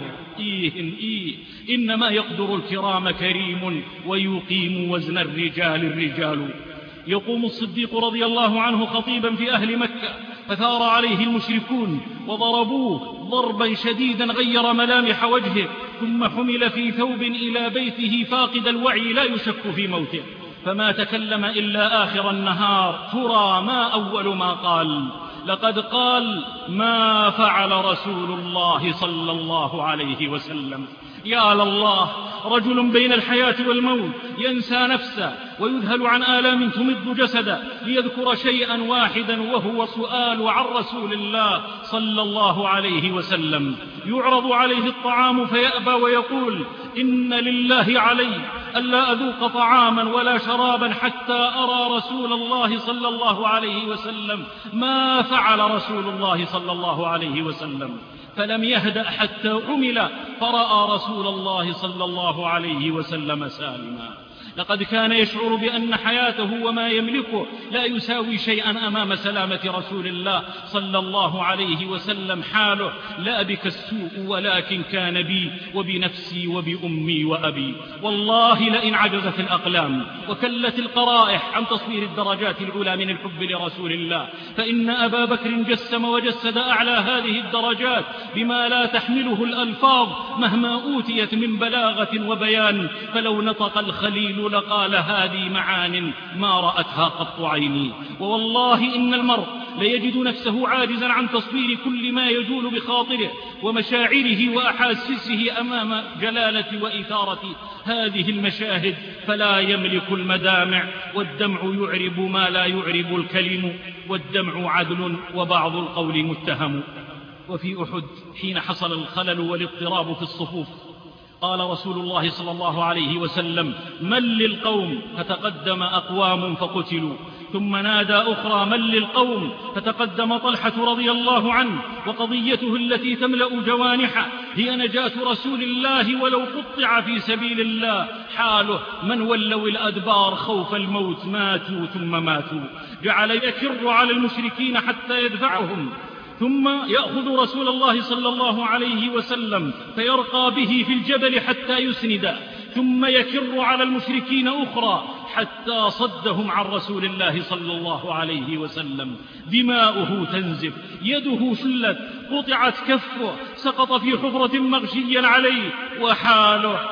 إنما يقدر الكرام كريم، ويقيم وزن الرجال الرجال. يقوم الصديق رضي الله عنه خطيبا في أهل مكة، فثار عليه المشركون وضربوه ضربا شديدا غير ملامح وجهه، ثم حمل في ثوب إلى بيته فاقد الوعي لا يشك في موته، فما تكلم إلا آخر النهار. ترى ما أول ما قال؟ لقد قال: ما فعل رسول الله صلى الله عليه وسلم. يا لله، رجل بين الحياة والموت ينسى نفسه ويذهل عن آلام تمد جسده ليذكر شيئا واحدا، وهو سؤال عن رسول الله صلى الله عليه وسلم. يعرض عليه الطعام فيأبى ويقول: إن لله علي ألا أذوق طعاما ولا شرابا حتى أرى رسول الله صلى الله عليه وسلم. ما فعل رسول الله صلى الله عليه وسلم؟ فلم يهدأ حتى عمل فرأى رسول الله صلى الله عليه وسلم سالما. لقد كان يشعر بأن حياته وما يملكه لا يساوي شيئا أمام سلامة رسول الله صلى الله عليه وسلم. حاله: لا بك السوء ولكن كان بي وبنفسي وبأمي وأبي. والله لئن عجزت الأقلام وكلت القرائح عن تصوير الدرجات العلى من الحب لرسول الله، فإن أبا بكر جسم وجسد أعلى هذه الدرجات بما لا تحمله الألفاظ مهما أوتيت من بلاغة وبيان. فلو نطق الخليل لقال: هذه معان ما رأتها قط عيني. ووالله إن المرء ليجد نفسه عاجزا عن تصوير كل ما يجول بخاطره ومشاعره وأحاسسه أمام جلالة وإثارة هذه المشاهد، فلا يملك المدامع، والدمع يعرب ما لا يعرب الكلم، والدمع عدل وبعض القول متهم. وفي أحد حين حصل الخلل والاضطراب في الصفوف، قال رسول الله صلى الله عليه وسلم: من للقوم؟ فتقدم أقوام فقتلوا. ثم نادى أخرى: من للقوم؟ فتقدم طلحة رضي الله عنه، وقضيته التي تملأ جوانحه هي نجاة رسول الله ولو قطع في سبيل الله. حاله: من ولوا الأدبار خوف الموت ماتوا ثم ماتوا. جعل يكر على المشركين حتى يدفعهم، ثم يأخذ رسول الله صلى الله عليه وسلم فيرقى به في الجبل حتى يسند، ثم يكر على المشركين أخرى حتى صدهم عن رسول الله صلى الله عليه وسلم. دماؤه تنزف، يده شلت، قطعت كفه، سقط في حفرة مغشيا عليه. وحاله: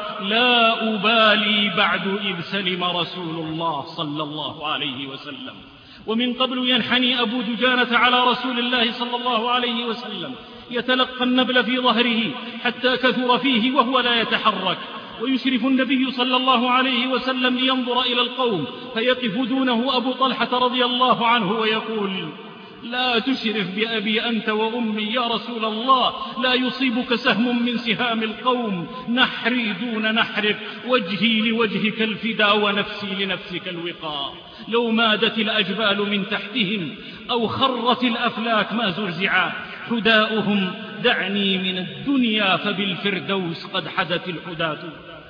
لا أبالي بعد إذ سلم رسول الله صلى الله عليه وسلم. ومن قبل ينحني أبو دجانة على رسول الله صلى الله عليه وسلم، يتلقى النبل في ظهره حتى كثر فيه وهو لا يتحرك، ويشرف النبي صلى الله عليه وسلم لينظر إلى القوم، فيقف دونه أبو طلحة رضي الله عنه ويقول: لا تشرف بأبي أنت وأمي يا رسول الله، لا يصيبك سهم من سهام القوم، نحري دون نحرك، وجهي لوجهك الفداء ونفسي لنفسك الوقاء. لو مادت الأجبال من تحتهم أو خرت الأفلاك ما زرزعا حداؤهم، دعني من الدنيا فبالفردوس قد حدت الحداة.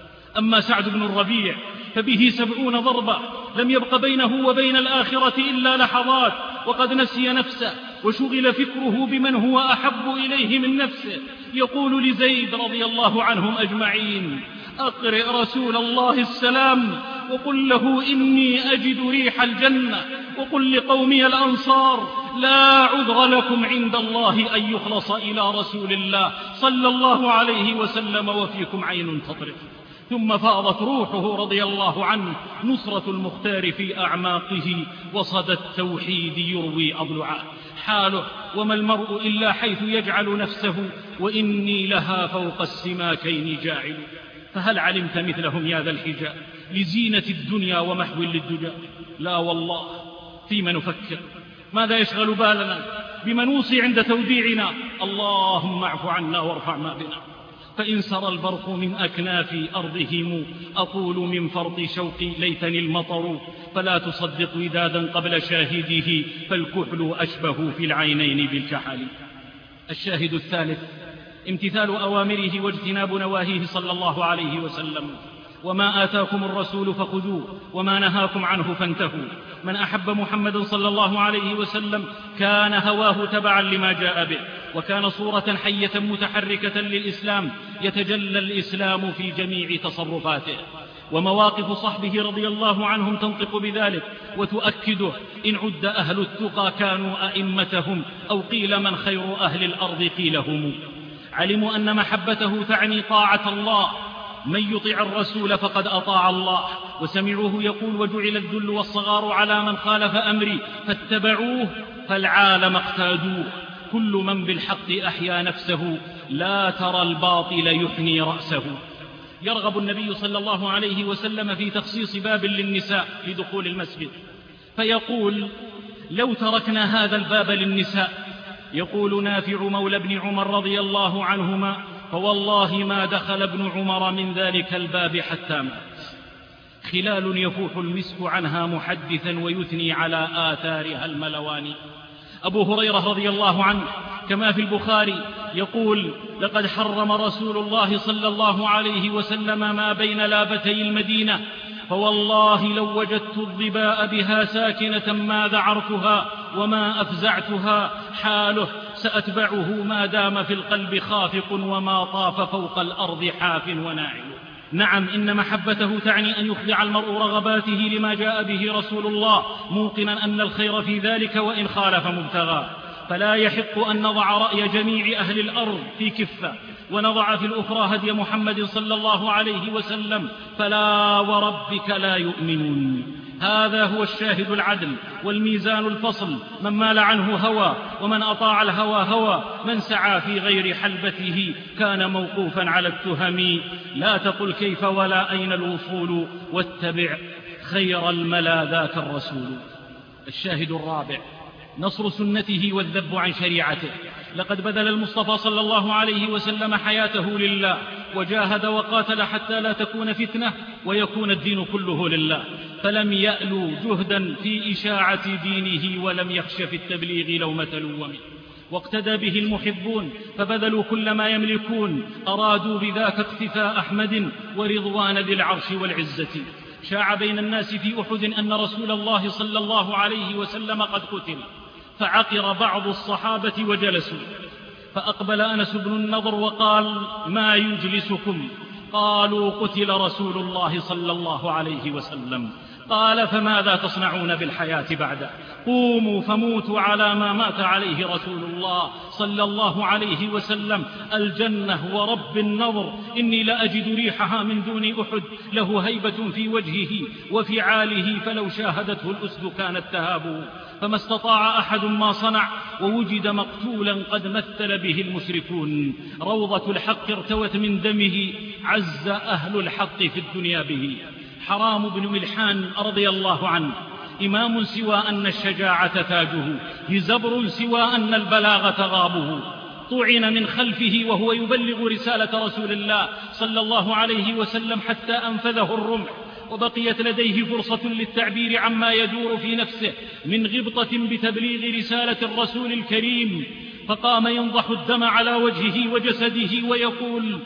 أما سعد بن الربيع فبه 70 ضربة، لم يبق بينه وبين الآخرة إلا لحظات، وقد نسي نفسه وشغل فكره بمن هو أحب إليه من نفسه. يقول لزيد رضي الله عنهم أجمعين: أقرئ رسول الله السلام وقل له إني أجد ريح الجنة، وقل لقومي الأنصار لا عذر لكم عند الله أن يخلص إلى رسول الله صلى الله عليه وسلم وفيكم عين تطرف. ثم فاضت روحه رضي الله عنه، نصرة المختار في أعماقه، وصدى التوحيد يروي أضلعه. حاله وما المرء إلا حيث يجعل نفسه، وإني لها فوق السماكين جاعل. فهل علمت مثلهم يا ذا الحجاب لزينة الدنيا ومحو للدجى؟ لا والله. فيما نفكر؟ ماذا يشغل بالنا؟ بما نوصي عند توديعنا؟ اللهم اعف عنا وارفع ما بنا. فإن سرى البرق من أكناف أرضهم، أقول من فرط شوقي ليتني المطر. فلا تصدق ودادا قبل شاهده، فالكحل أشبه في العينين بالكحل. الشاهد الثالث امتثال أوامره واجتناب نواهيه صلى الله عليه وسلم. وما آتاكم الرسول فخذوه وما نهاكم عنه فانتهوا. من أحب محمدا صلى الله عليه وسلم كان هواه تبعا لما جاء به، وكان صورة حية متحركة للإسلام، يتجلى الإسلام في جميع تصرفاته. ومواقف صحبه رضي الله عنهم تنطق بذلك وتؤكده. إن عد أهل التقى كانوا أئمتهم، أو قيل من خير أهل الأرض قيل هم. علموا أن محبته تعني طاعة الله، من يطيع الرسول فقد أطاع الله. وسمعوه يقول: وجعل الذل والصغار على من خالف أمري فاتبعوه فالعالم اقتادوه. كل من بالحق أحيا نفسه، لا ترى الباطل يحني رأسه. يرغب النبي صلى الله عليه وسلم في تخصيص باب للنساء في دخول المسجد، فيقول: لو تركنا هذا الباب للنساء. يقول نافع مولى ابن عمر رضي الله عنهما: فوالله ما دخل ابن عمر من ذلك الباب حتى مات. خلال يفوح المسك عنها محدثا ويثني على آثارها الملواني. أبو هريرة رضي الله عنه كما في البخاري يقول: لقد حرم رسول الله صلى الله عليه وسلم ما بين لابتي المدينة، فوالله لو وجدت الظباء بها ساكنة ما ذعرتها وما أفزعتها. حاله سأتبعه ما دام في القلب خافق، وما طاف فوق الأرض حاف وناعل. نعم، إن محبته تعني أن يخضع المرء رغباته لما جاء به رسول الله، موقنا أن الخير في ذلك وإن خالف مبتغاه. فلا يحق أن نضع رأي جميع أهل الأرض في كفة، ونضع في الأخرى هدي محمد صلى الله عليه وسلم، فلا وربك لا يؤمنون. هذا هو الشاهد العدل والميزان الفصل. من مال عنه هوى، ومن أطاع الهوى هوى. من سعى في غير حلبته كان موقوفا على التهم. لا تقل كيف ولا أين الوصول، واتبع خير الملا ذاك الرسول. الشاهد الرابع نصر سنته والذب عن شريعته. لقد بذل المصطفى صلى الله عليه وسلم حياته لله، وجاهد وقاتل حتى لا تكون فتنة ويكون الدين كله لله، فلم يألو جهدا في إشاعة دينه، ولم يخش في التبليغ لومة لوم. واقتدى به المحبون فبذلوا كل ما يملكون، أرادوا بذاك اقتفاء أحمد ورضوان ذي العرش والعزة. شاع بين الناس في أحد أن رسول الله صلى الله عليه وسلم قد قتل، فعقر بعض الصحابة وجلسوا، فأقبل أنس بن النضر وقال: ما يجلسكم؟ قالوا: قتل رسول الله صلى الله عليه وسلم. قال: فماذا تصنعون بالحياة بعده؟ قوموا فموتوا على ما مات عليه رسول الله صلى الله عليه وسلم. الجنة ورب النظر إني لأجد ريحها من دون أحد. له هيبة في وجهه وفعاله، فلو شاهدته الأسد كانت تهابه. فما استطاع أحد ما صنع، ووجد مقتولا قد مثل به المشركون. روضة الحق ارتوت من دمه، عز أهل الحق في الدنيا به. حرام بن ملحان رضي الله عنه إمام سوى أن الشجاعة تاجه، هزبر سوى أن البلاغة غابه. طعن من خلفه وهو يبلغ رسالة رسول الله صلى الله عليه وسلم حتى أنفذه الرمح، وبقيت لديه فرصة للتعبير عما يدور في نفسه من غبطة بتبليغ رسالة الرسول الكريم، فقام ينضح الدم على وجهه وجسده ويقول: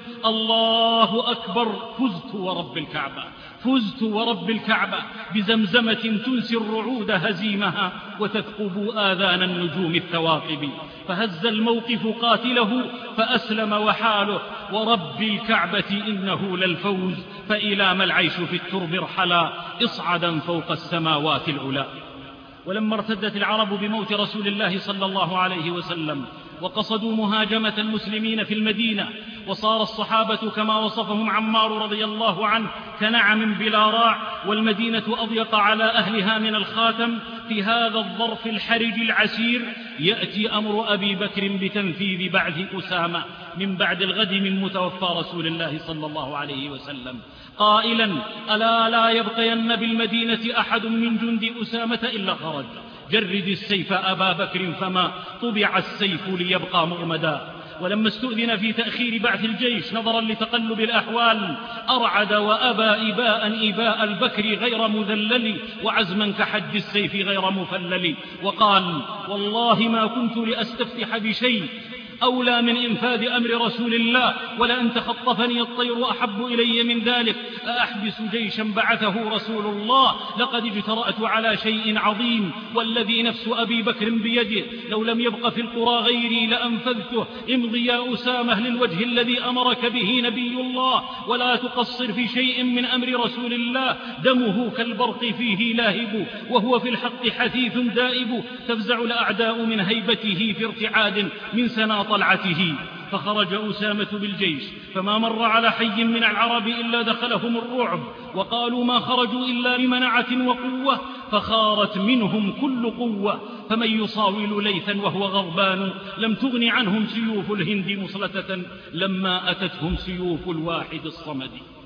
الله أكبر، فزت ورب الكعبة، فزت ورب الكعبة بزمزمة تنسي الرعود هزيمها وتثقب آذان النجوم الثواقب. فهز الموقف قاتله فأسلم وحاله: ورب الكعبة إنه للفوز، فإلى ما العيش في الترب ارحلا، اصعدا فوق السماوات العلا. ولما ارتدت العرب بموت رسول الله صلى الله عليه وسلم وقصدوا مهاجمة المسلمين في المدينة، وصار الصحابة كما وصفهم عمار رضي الله عنه كنعم بلا راع، والمدينة أضيق على أهلها من الخاتم، في هذا الظرف الحرج العسير يأتي أمر أبي بكر بتنفيذ بعث أسامة من بعد الغد من متوفى رسول الله صلى الله عليه وسلم، قائلا: ألا لا يبقين بالمدينة أحد من جند أسامة إلا خرج، جرد السيف أبا بكر فما طبع السيف ليبقى مغمدا. ولما استؤذن في تأخير بعث الجيش نظرا لتقلب الأحوال أرعد وأبى إباء البكر غير مذلل، وعزما كحد السيف غير مفلل، وقال: والله ما كنت لأستفتح بشيء أولى من إنفاذ أمر رسول الله، ولأن تخطفني الطير أحب إلي من ذلك، أأحبس جيشا بعثه رسول الله؟ لقد اجترأت على شيء عظيم، والذي نفس أبي بكر بيده لو لم يبق في القرى غيري لأنفذته. امضي يا أسامة للوجه الذي أمرك به نبي الله، ولا تقصر في شيء من أمر رسول الله، دمه كالبرق فيه لاهب، وهو في الحق حثيث دائب، تفزع الأعداء من هيبته في ارتعاد من سنا طلعته. فخرج أسامة بالجيش، فما مر على حي من العرب إلا دخلهم الرعب، وقالوا ما خرجوا إلا بمنعة وقوة، فخارت منهم كل قوة. فمن يصاول ليثا وهو غضبان، لم تغن عنهم سيوف الهند مصلتة لما أتتهم سيوف الواحد الصمد.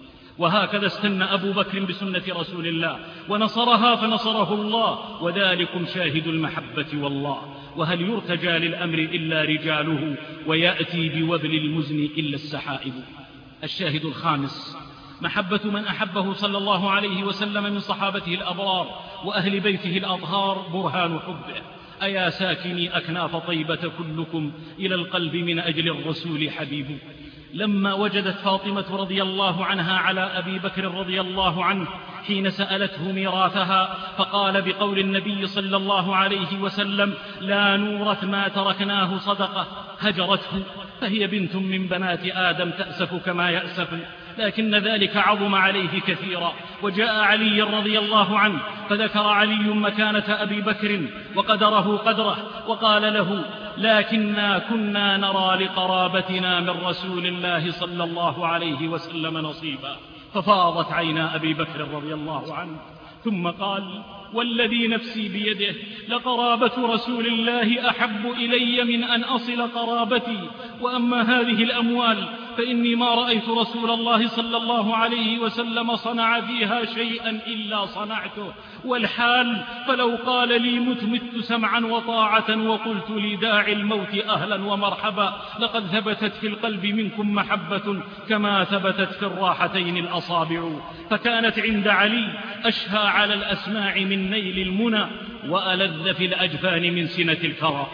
وهكذا استنى أبو بكر بسنة رسول الله ونصرها فنصره الله، وذلكم شاهد المحبة والله. وهل يرتجى للأمر إلا رجاله، ويأتي بوبل المزن إلا السحائب. الشاهد الخامس: محبة من أحبه صلى الله عليه وسلم من صحابته الأبرار وأهل بيته الأطهار برهان حبه. أيا ساكني أكناف طيبة كلكم إلى القلب من أجل الرسول حبيب. لما وجدت فاطمة رضي الله عنها على أبي بكر رضي الله عنه حين سألته ميراثها، فقال بقول النبي صلى الله عليه وسلم: لا نورث ما تركناه صدقة، هجرته، فهي بنت من بنات آدم تأسف كما يأسف، لكن ذلك عظم عليه كثيرا. وجاء علي رضي الله عنه فذكر علي مكانة أبي بكر وقدره قدره، وقال له: لكننا كنا نرى لقرابتنا من رسول الله صلى الله عليه وسلم نصيبا. ففاضت عينا أبي بكر رضي الله عنه، ثم قال: والذي نفسي بيده لقرابة رسول الله أحب إلي من أن أصل قرابتي، وأما هذه الأموال فإني ما رأيت رسول الله صلى الله عليه وسلم صنع فيها شيئا إلا صنعته، والحال فلو قال لي مت سمعا وطاعة وقلت لداعي الموت أهلا ومرحبا، لقد ثبتت في القلب منكم محبة كما ثبتت في الراحتين الأصابع. فكانت عند علي أشهى على الأسماع من نيل المنى، وألذ في الأجفان من سنة الكرى.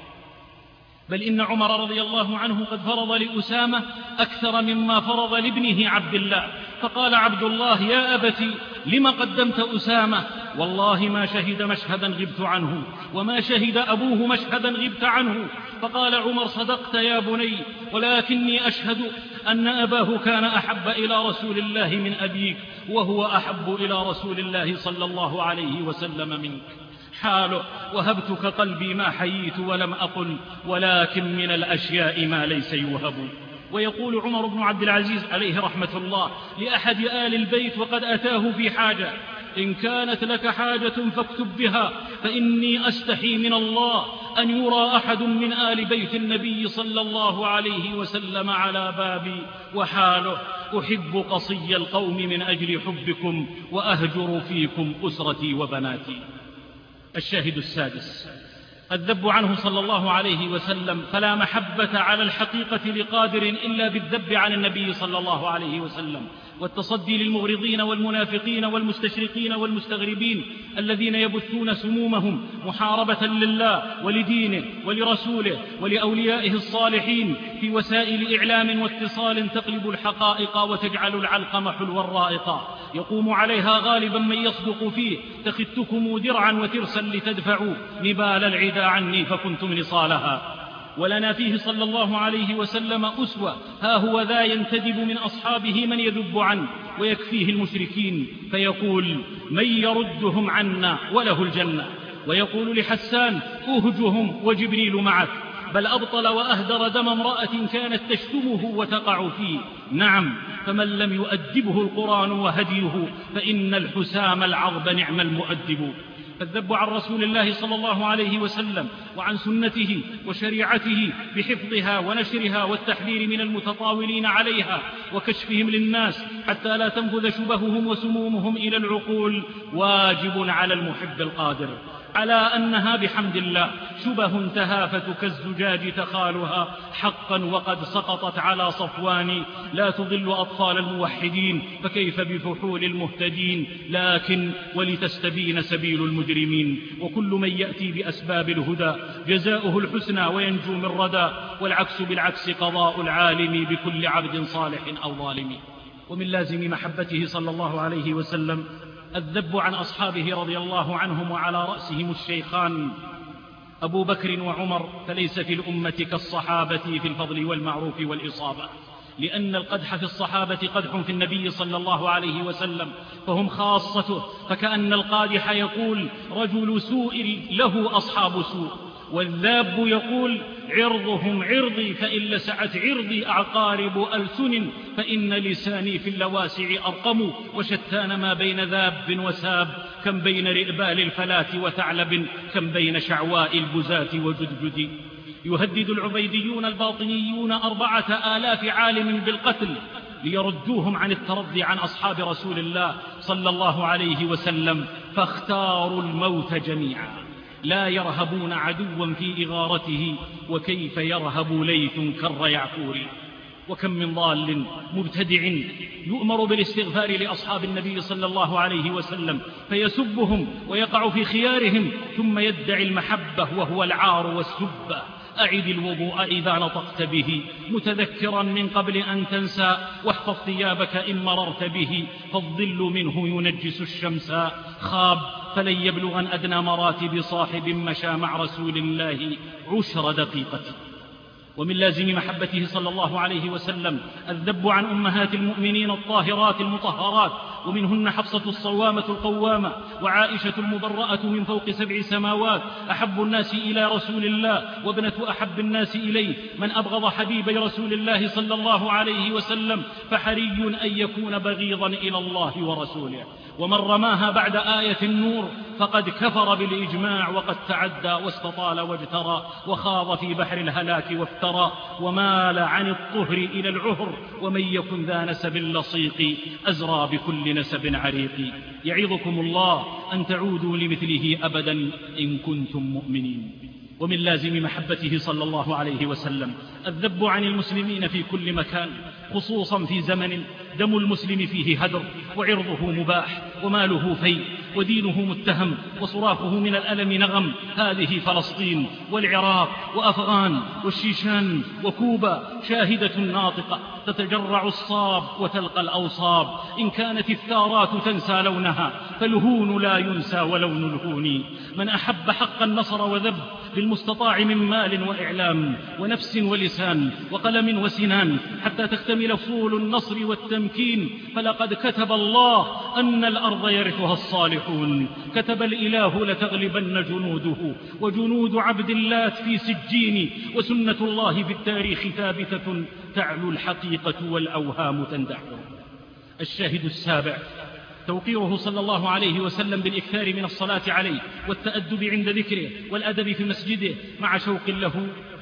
بل إن عمر رضي الله عنه قد فرض لأسامة أكثر مما فرض لابنه عبد الله، فقال عبد الله: يا أبتي لم قدمت أسامة؟ والله ما شهد مشهدا غبت عنه، وما شهد أبوه مشهدا غبت عنه. فقال عمر: صدقت يا بني، ولكني أشهد أن أباه كان أحب إلى رسول الله من أبيك، وهو أحب إلى رسول الله صلى الله عليه وسلم منك. حاله: وهبتك قلبي ما حييت ولم أقل، ولكن من الأشياء ما ليس يوهب. ويقول عمر بن عبد العزيز عليه رحمة الله لأحد آل البيت وقد أتاه في حاجة: إن كانت لك حاجة فاكتب بها، فإني أستحي من الله أن يرى أحد من آل بيت النبي صلى الله عليه وسلم على بابي. وحاله: أحب قصي القوم من أجل حبكم وأهجر فيكم أسرتي وبناتي. الشاهد السادس: الذب عنه صلى الله عليه وسلم، فلا محبة على الحقيقة لقادر إلا بالذب عن النبي صلى الله عليه وسلم، والتصدي للمغرضين والمنافقين والمستشرقين والمستغربين الذين يبثون سمومهم محاربة لله ولدينه ولرسوله ولأوليائه الصالحين في وسائل إعلام واتصال تقلب الحقائق وتجعل العلقم حلوا رائقا، يقوم عليها غالبا من يصدق فيه: تخذتكم درعا وترسا لتدفعوا نبال العدا عني فكنتم نصالها. ولنا فيه صلى الله عليه وسلم أسوة، ها هو ذا ينتدب من أصحابه من يذب عنه ويكفيه المشركين فيقول: من يردهم عنا وله الجنة. ويقول لحسان: أهجهم وجبريل معك. بل أبطل وأهدر دم امرأة كانت تشتمه وتقع فيه. نعم، فمن لم يؤدبه القرآن وهديه فإن الحسام العرب نعم المؤدب. فالذب عن رسول الله صلى الله عليه وسلم وعن سنته وشريعته بحفظها ونشرها والتحذير من المتطاولين عليها وكشفهم للناس حتى لا تنفذ شبههم وسمومهم إلى العقول واجب على المحب القادر، على أنها بحمد الله شبه تهافت كالزجاج تخالها حقا وقد سقطت على صفوان، لا تضل أطفال الموحدين فكيف بفحول المهتدين، لكن ولتستبين سبيل المجرمين. وكل من يأتي بأسباب الهدى جزاؤه الحسنى وينجو من ردى، والعكس بالعكس قضاء العالم بكل عبد صالح أو ظالم. ومن لازم محبته صلى الله عليه وسلم الذب عن أصحابه رضي الله عنهم، وعلى رأسهم الشيخان أبو بكر وعمر، فليس في الأمة كالصحابة في الفضل والمعروف والإصابة، لأن القدح في الصحابة قدح في النبي صلى الله عليه وسلم، فهم خاصته، فكأن القادح يقول: رجل سوء له أصحاب سوء، والذاب يقول: عرضهم عرضي فإن لسعت عرضي أعقارب ألسن، فإن لساني في اللواسع أرقم، وشتان ما بين ذاب وساب، كم بين رئبال الفلاة وثعلب، كم بين شعواء البزاة وجدجد. يهدد العبيديون الباطنيون 4000 عالم بالقتل ليردوهم عن الترضي عن أصحاب رسول الله صلى الله عليه وسلم، فاختاروا الموت جميعا، لا يرهبون عدوا في إغارته، وكيف يرهب ليث كر يعفور. وكم من ضال مبتدع يؤمر بالاستغفار لأصحاب النبي صلى الله عليه وسلم فيسبهم ويقع في خيارهم، ثم يدعي المحبة وهو العار والسبة. أعد الوضوء إذا نطقت به متذكرا من قبل أن تنسى، واحفظ ثيابك إن مررت به، فالظل منه ينجس الشمس. خاب فلن يبلغن أدنى مراتب صاحب مشى مع رسول الله 10 دقيقة. ومن لازم محبته صلى الله عليه وسلم الذب عن أمهات المؤمنين الطاهرات المطهرات، ومنهن حفصة الصوامة القوامة، وعائشة المبرأة من فوق 7 سماوات، أحب الناس إلى رسول الله وابنة أحب الناس إليه. من أبغض حبيبي رسول الله صلى الله عليه وسلم فحري أن يكون بغيضا إلى الله ورسوله. ومن رماها بعد آية النور فقد كفر بالإجماع، وقد تعدى واستطال واجترى، وخاض في بحر الهلاك وافترى، ومال عن الطهر إلى العهر، ومن يكن ذا نسب لصيق أزرى بكل نسب عريق. يعظكم الله أن تعودوا لمثله أبدا إن كنتم مؤمنين. ومن لازم محبته صلى الله عليه وسلم الذب عن المسلمين في كل مكان، خصوصا في زمن دم المسلم فيه هدر، وعرضه مباح، وماله فيء، ودينه متهم، وصراخه من الألم نغم. هذه فلسطين والعراق وأفغان والشيشان وكوبا شاهدة ناطقة، تتجرع الصاب وتلقى الأوصاب. إن كانت الثارات تنسى لونها فالهون لا ينسى ولون الهون. من أحب حقا نصر وذب بالمستطاع من مال وإعلام ونفس ولسان وقلم وسنان، حتى تكتمل فصول النصر والتمكين. فلقد كتب الله أن الأرض يرثها الصالحون، كتب الإله لتغلبن جنوده، وجنود عبد اللات في سجين، وسنة الله في التاريخ ثابتة، تعلو الحقيقة والأوهام تندحر. الشاهد السابع توقيره صلى الله عليه وسلم بالإكثار من الصلاة عليه والتأدب عند ذكره والأدب في مسجده، مع شوق له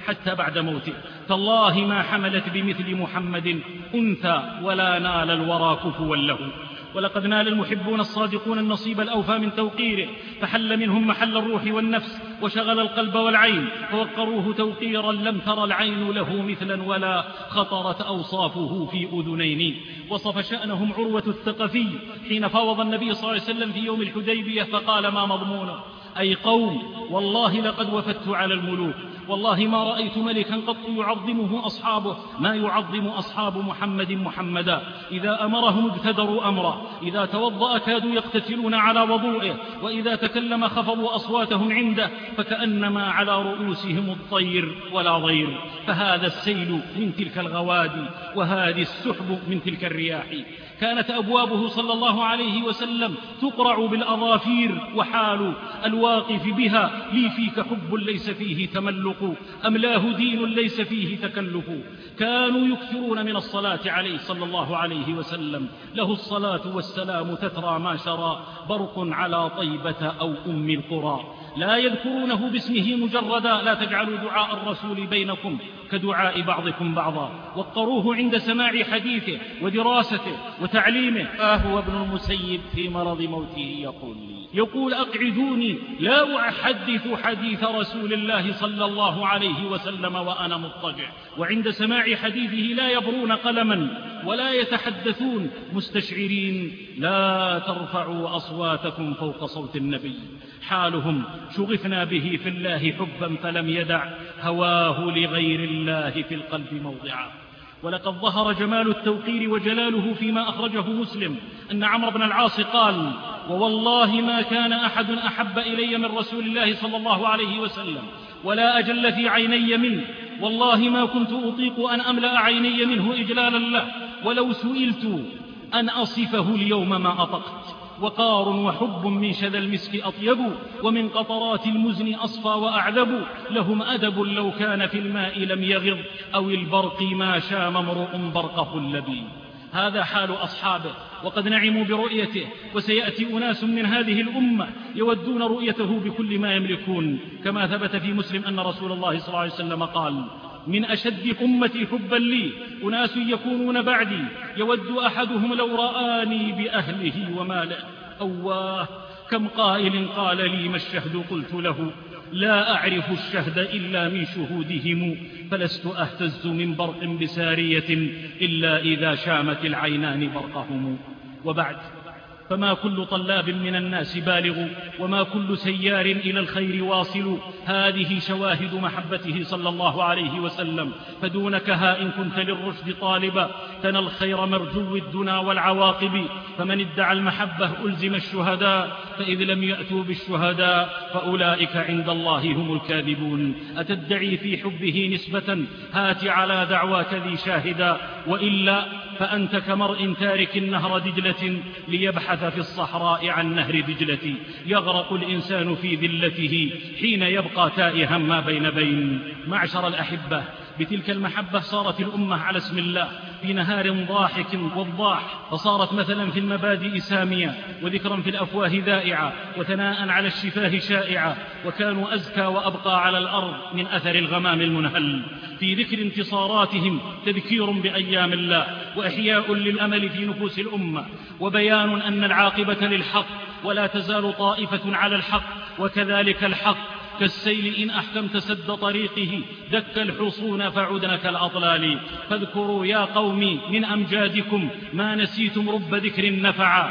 حتى بعد موته. تالله ما حملت بمثل محمد أنثى ولا نال الورى كفوا له. ولقد نال المحبون الصادقون النصيب الأوفى من توقيره، فحل منهم محل الروح والنفس وشغل القلب والعين، فوقروه توقيرا لم تر العين له مثلا ولا خطرت أوصافه في أذنين. وصف شأنهم عروة الثقفي حين فاوض النبي صلى الله عليه وسلم في يوم الحديبية فقال: ما مضمونه؟ أي قوم والله لقد وفدت على الملوك، والله ما رأيت ملكا قط يعظمه أصحابه ما يعظم أصحاب محمد محمدا. إذا أمرهم ابتدروا أمره، إذا توضأ كادوا يقتتلون على وضوئه، وإذا تكلم خفضوا أصواتهم عنده فكأنما على رؤوسهم الطير ولا ضير. فهذا السيل من تلك الغوادي، وهذه السحب من تلك الرياح. كانت أبوابه صلى الله عليه وسلم تقرع بالأظافير، وحال الواقف بها: لي فيك حب ليس فيه تملق، أملاه دين ليس فيه تكلف. كانوا يكثرون من الصلاة عليه صلى الله عليه وسلم، له الصلاة والسلام تترى ما شرى، برق على طيبة أو أم القرى. لا يذكرونه باسمه مجردا، لا تجعلوا دعاء الرسول بينكم كدعاء بعضكم بعضا. وقروه عند سماع حديثه ودراسته وتعليمه. فهو ابن المسيب في مرض موته يقول: أقعدوني لا أحدث حديث رسول الله صلى الله عليه وسلم وأنا مضطجع. وعند سماع حديثه لا يبرون قلما ولا يتحدثون مستشعرين: لا ترفعوا أصواتكم فوق صوت النبي. حالهم: شغفنا به في الله حبا فلم يدع هواه لغير الله في القلب موضعا. ولقد ظهر جمال التوقير وجلاله فيما أخرجه مسلم أن عمرو بن العاص قال: ووالله ما كان أحد أحب إلي من رسول الله صلى الله عليه وسلم ولا أجل في عيني منه، والله ما كنت أطيق أن أملأ عيني منه إجلالا له، ولو سئلت أن أصفه اليوم ما أطقت. وقار وحب من شذا المسك أطيب، ومن قطرات المزن أصفى وأعذب. لهم أدب لو كان في الماء لم يغض، أو البرق ما شام امرؤ برقه اللبيب. هذا حال أصحابه، وقد نعموا برؤيته. وسيأتي أناس من هذه الأمة يودون رؤيته بكل ما يملكون، كما ثبت في مسلم أن رسول الله صلى الله عليه وسلم قال: من أشد أمتي حبا لي أناس يكونون بعدي، يود أحدهم لو رآني بأهله وماله. أواه كم قائل قال لي: ما الشهد؟ قلت له: لا أعرف الشهد إلا من شهودهم، فلست أهتز من برق بسارية إلا إذا شامت العينان برقهم. وبعد، فما كل طلاب من الناس بالغ، وما كل سيار إلى الخير واصل. هذه شواهد محبته صلى الله عليه وسلم. فدونك ها إن كنت للرشد طالبا، تنى الخير مرجو الدنا والعواقب. فمن ادعى المحبة ألزم الشهداء، فإذ لم يأتوا بالشهداء فأولئك عند الله هم الكاذبون. أتدعي في حبه نسبة؟ هات على دعواك ذي شاهدا، وإلا فأنت كمرء تارك نهر دجلة ليبحث في الصحراء عن نهر دجلة. يغرق الإنسان في ذلته حين يبقى تائها ما بين. معشر الأحبة، بتلك المحبة صارت الأمة على اسم الله في نهار ضاحك وضاح، فصارت مثلا في المبادئ سامية، وذكرا في الأفواه ذائعة، وثناء على الشفاه شائعة. وكانوا أزكى وأبقى على الأرض من أثر الغمام المنهل. في ذكر انتصاراتهم تذكير بأيام الله، وإحياء للأمل في نفوس الأمة، وبيان أن العاقبة للحق، ولا تزال طائفة على الحق. وكذلك الحق كالسيل إن أحكمت سد طريقه، دك الحصون فعدن كالأطلال. فاذكروا يا قومي من أمجادكم ما نسيتم رب ذكر نفعا.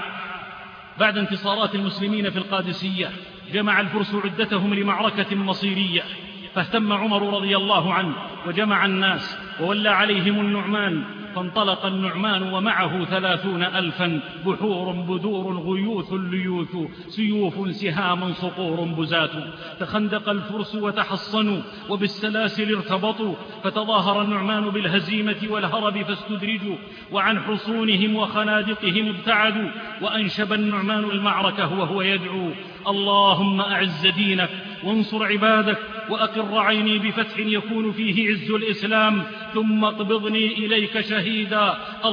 بعد انتصارات المسلمين في القادسية جمع الفرس عدتهم لمعركة مصيرية، فاهتم عمر رضي الله عنه وجمع الناس وولى عليهم النعمان. فانطلق النعمان ومعه 30,000، بحور بدور غيوث ليوث، سيوف سهام صقور بزات. تخندق الفرس وتحصنوا وبالسلاسل ارتبطوا، فتظاهر النعمان بالهزيمة والهرب فاستدرجوا، وعن حصونهم وخنادقهم ابتعدوا. وأنشب النعمان المعركة وهو يدعو: اللهم أعز دينك وانصر عبادك وأقر عيني بفتح يكون فيه عز الإسلام ثم اقبضني إليك شهيدا.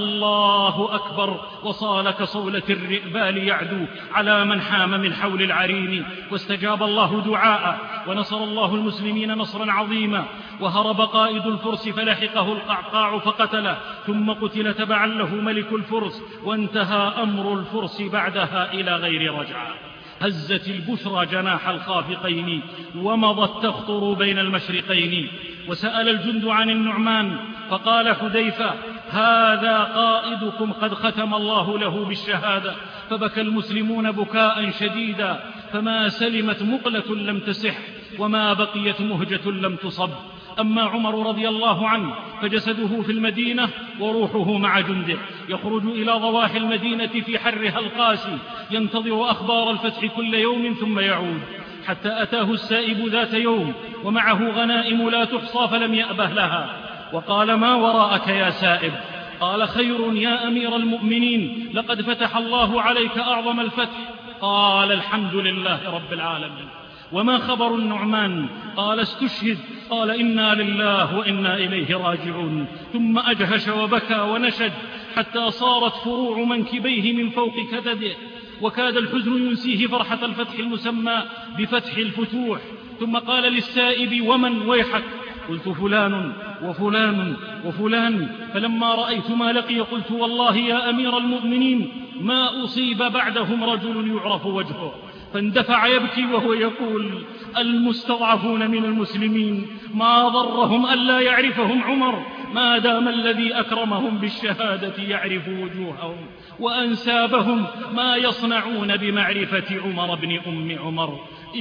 الله أكبر. وصال كصولة الرئبال يعدو على من حام من حول العرين، واستجاب الله دعاءه، ونصر الله المسلمين نصرا عظيما. وهرب قائد الفرس فلحقه القعقاع فقتله، ثم قتل تبعا له ملك الفرس، وانتهى أمر الفرس بعدها إلى غير رجعة. هزت البشرى جناح الخافقين ومضت تخطر بين المشرقين. وسأل الجند عن النعمان فقال حذيفة: هذا قائدكم قد ختم الله له بالشهادة. فبكى المسلمون بكاء شديدا، فما سلمت مقلة لم تسح، وما بقيت مهجة لم تصب. أما عمر رضي الله عنه فجسده في المدينة وروحه مع جنده، يخرج إلى ضواحي المدينة في حرها القاسي، ينتظر أخبار الفتح كل يوم ثم يعود، حتى أتاه السائب ذات يوم ومعه غنائم لا تحصى فلم يأبه لها، وقال: ما وراءك يا سائب؟ قال: خير يا أمير المؤمنين، لقد فتح الله عليك أعظم الفتح. قال: الحمد لله رب العالمين. وما خبر النعمان؟ قال: استشهد. قال: إنا لله وإنا إليه راجعون. ثم أجهش وبكى ونشد حتى صارت فروع منكبيه من فوق كدده، وكاد الحزن ينسيه فرحة الفتح المسمى بفتح الفتوح. ثم قال للسائب: ومن ويحك؟ قلت: فلان وفلان وفلان. فلما رأيت ما لقي قلت: والله يا أمير المؤمنين ما أصيب بعدهم رجل يعرف وجهه. فاندفع يبكي وهو يقول: المستضعفون من المسلمين ما ضرهم ألا يعرفهم عمر، ما دام الذي أكرمهم بالشهادة يعرف وجوههم وأنسابهم، ما يصنعون بمعرفة عمر بن أم عمر.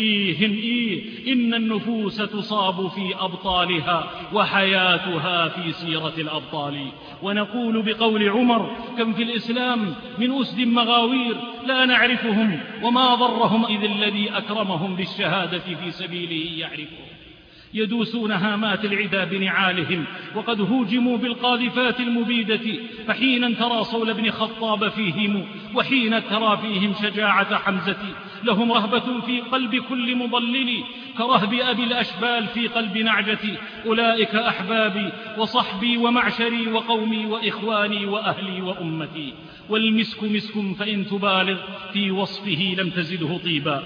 إن النفوس تصاب في أبطالها وحياتها في سيرة الأبطال. ونقول بقول عمر: كم في الإسلام من أسد مغاوير لا نعرفهم، وما ضرهم إذ الذي أكرمهم بالشهادة في سبيله يعرفهم. يدوسون هامات العدا بنعالهم، وقد هوجموا بالقاذفات المبيدة، فحينا ترى صول بن خطاب فيهم، وحين ترى فيهم شجاعة حمزة. لهم رهبة في قلب كل مضلل، كرهب أبي الأشبال في قلب نعجتي. أولئك أحبابي وصحبي ومعشري وقومي وإخواني وأهلي وأمتي. والمسك مسك فإن تبالغ في وصفه لم تزده طيبا.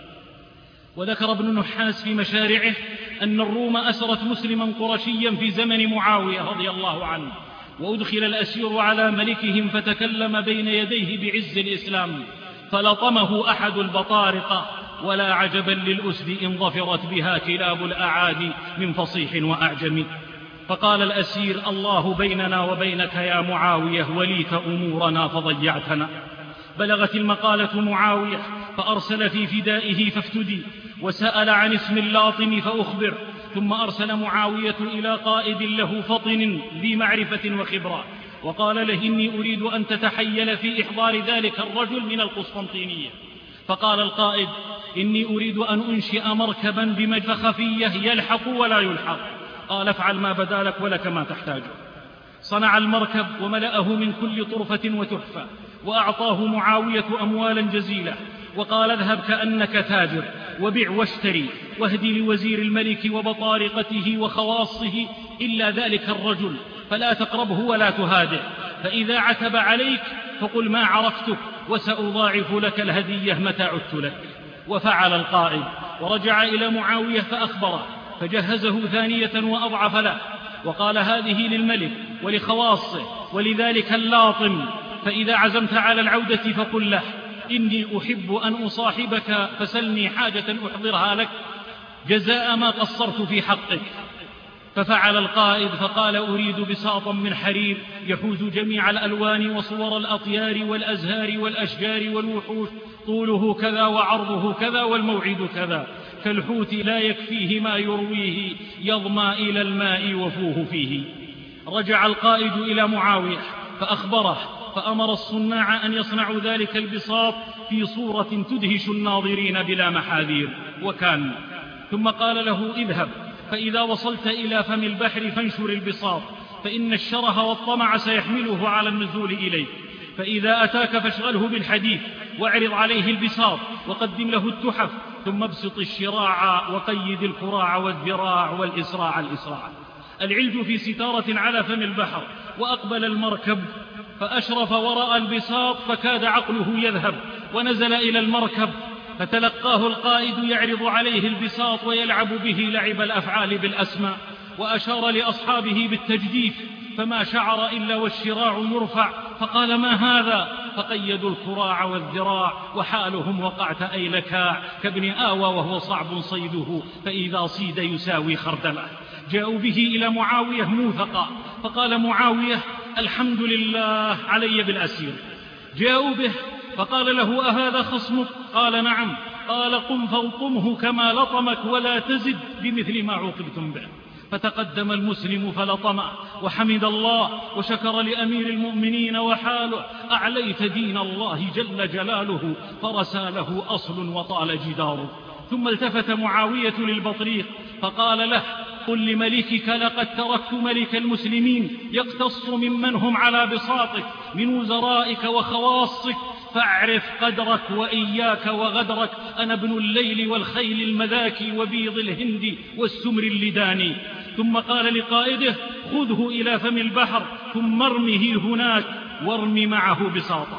وذكر ابن النحاس في مشارعه أن الروم أسرت مسلما قرشيا في زمن معاوية رضي الله عنه، وأدخل الأسير على ملكهم فتكلم بين يديه بعز الإسلام، فلطمه أحد البطارقة. ولا عجبا للأسد إن ظفرت بها كلاب الأعادي من فصيح وأعجم. فقال الأسير: الله بيننا وبينك يا معاوية، وليت أمورنا فضيعتنا. بلغت المقالة معاوية فأرسل في فدائه فافتدي، وسأل عن اسم اللاطم فأخبر. ثم أرسل معاوية إلى قائد له فطن ذي معرفة وخبرة، وقال له: إني أريد أن تتحيل في إحضار ذلك الرجل من القسطنطينية. فقال القائد: إني أريد أن أنشئ مركبا بمجفخفية يلحق ولا يلحق. قال: افعل ما بدا لك ولك ما تحتاجه. صنع المركب وملأه من كل طرفة وتحفة، وأعطاه معاوية أموالا جزيلة، وقال: اذهب كأنك تاجر، وبع واشتري، واهدي لوزير الملك وبطارقته وخواصه إلا ذلك الرجل، فلا تقربه ولا تهاده، فإذا عتب عليك فقل ما عرفتك، وسأضاعف لك الهدية متى عدت لك. وفعل القائد، ورجع إلى معاوية فأخبره، فجهزه ثانية وأضعف له، وقال: هذه للملك ولخواصه ولذلك اللاطم، فإذا عزمت على العودة فقل له: إني أحب أن أصاحبك فسلني حاجة أحضرها لك جزاء ما قصرت في حقك. ففعل القائد، فقال: أريد بساطا من حرير يحوز جميع الألوان وصور الأطيار والأزهار والأشجار والوحوش، طوله كذا وعرضه كذا والموعد كذا، كالحوت لا يكفيه ما يرويه، يظمى إلى الماء وفوه فيه. رجع القائد إلى معاوية فأخبره، فأمر الصناع أن يصنعوا ذلك البساط في صورة تدهش الناظرين بلا محاذير، وكان. ثم قال له: اذهب، فإذا وصلت إلى فم البحر فانشر البساط، فإن الشره والطمع سيحمله على النزول إليه، فإذا أتاك فاشغله بالحديث، واعرض عليه البساط وقدم له التحف، ثم ابسط الشراع وقيد الكراع والذراع والإسراع الإسراع. العلج في ستارة على فم البحر، وأقبل المركب فأشرف ورأى البساط فكاد عقله يذهب، ونزل إلى المركب فتلقاه القائد يعرض عليه البساط ويلعب به لعب الأفعال بالأسماء، وأشار لأصحابه بالتجديف فما شعر إلا والشراع يرفع، فقال: ما هذا؟ فقيدوا الكراع والذراع وحالهم وقعت أيلكاع كابن آوى وهو صعب صيده، فإذا صيد يساوي خردله. جاءوا به إلى معاوية موثقا، فقال معاوية: الحمد لله علي بالأسير. جاءوا به فقال له: أهذا خصمك؟ قال: نعم. قال: قم فالطمه كما لطمك ولا تزد بمثل ما عوقبتم به. فتقدم المسلم فلطمه وحمد الله وشكر لأمير المؤمنين وحاله: أعليت دين الله جل جلاله، فرسى له أصل وطال جداره. ثم التفت معاوية للبطريق فقال له: قل لملكك: لقد تركت ملك المسلمين يقتص ممن هم على بساطك من وزرائك وخواصك، فاعرف قدرك وإياك وغدرك، أنا ابن الليل والخيل المذاكي وبيض الهند والسمر اللداني. ثم قال لقائده: خذه إلى فم البحر ثم ارمه هناك وارم معه بساطه.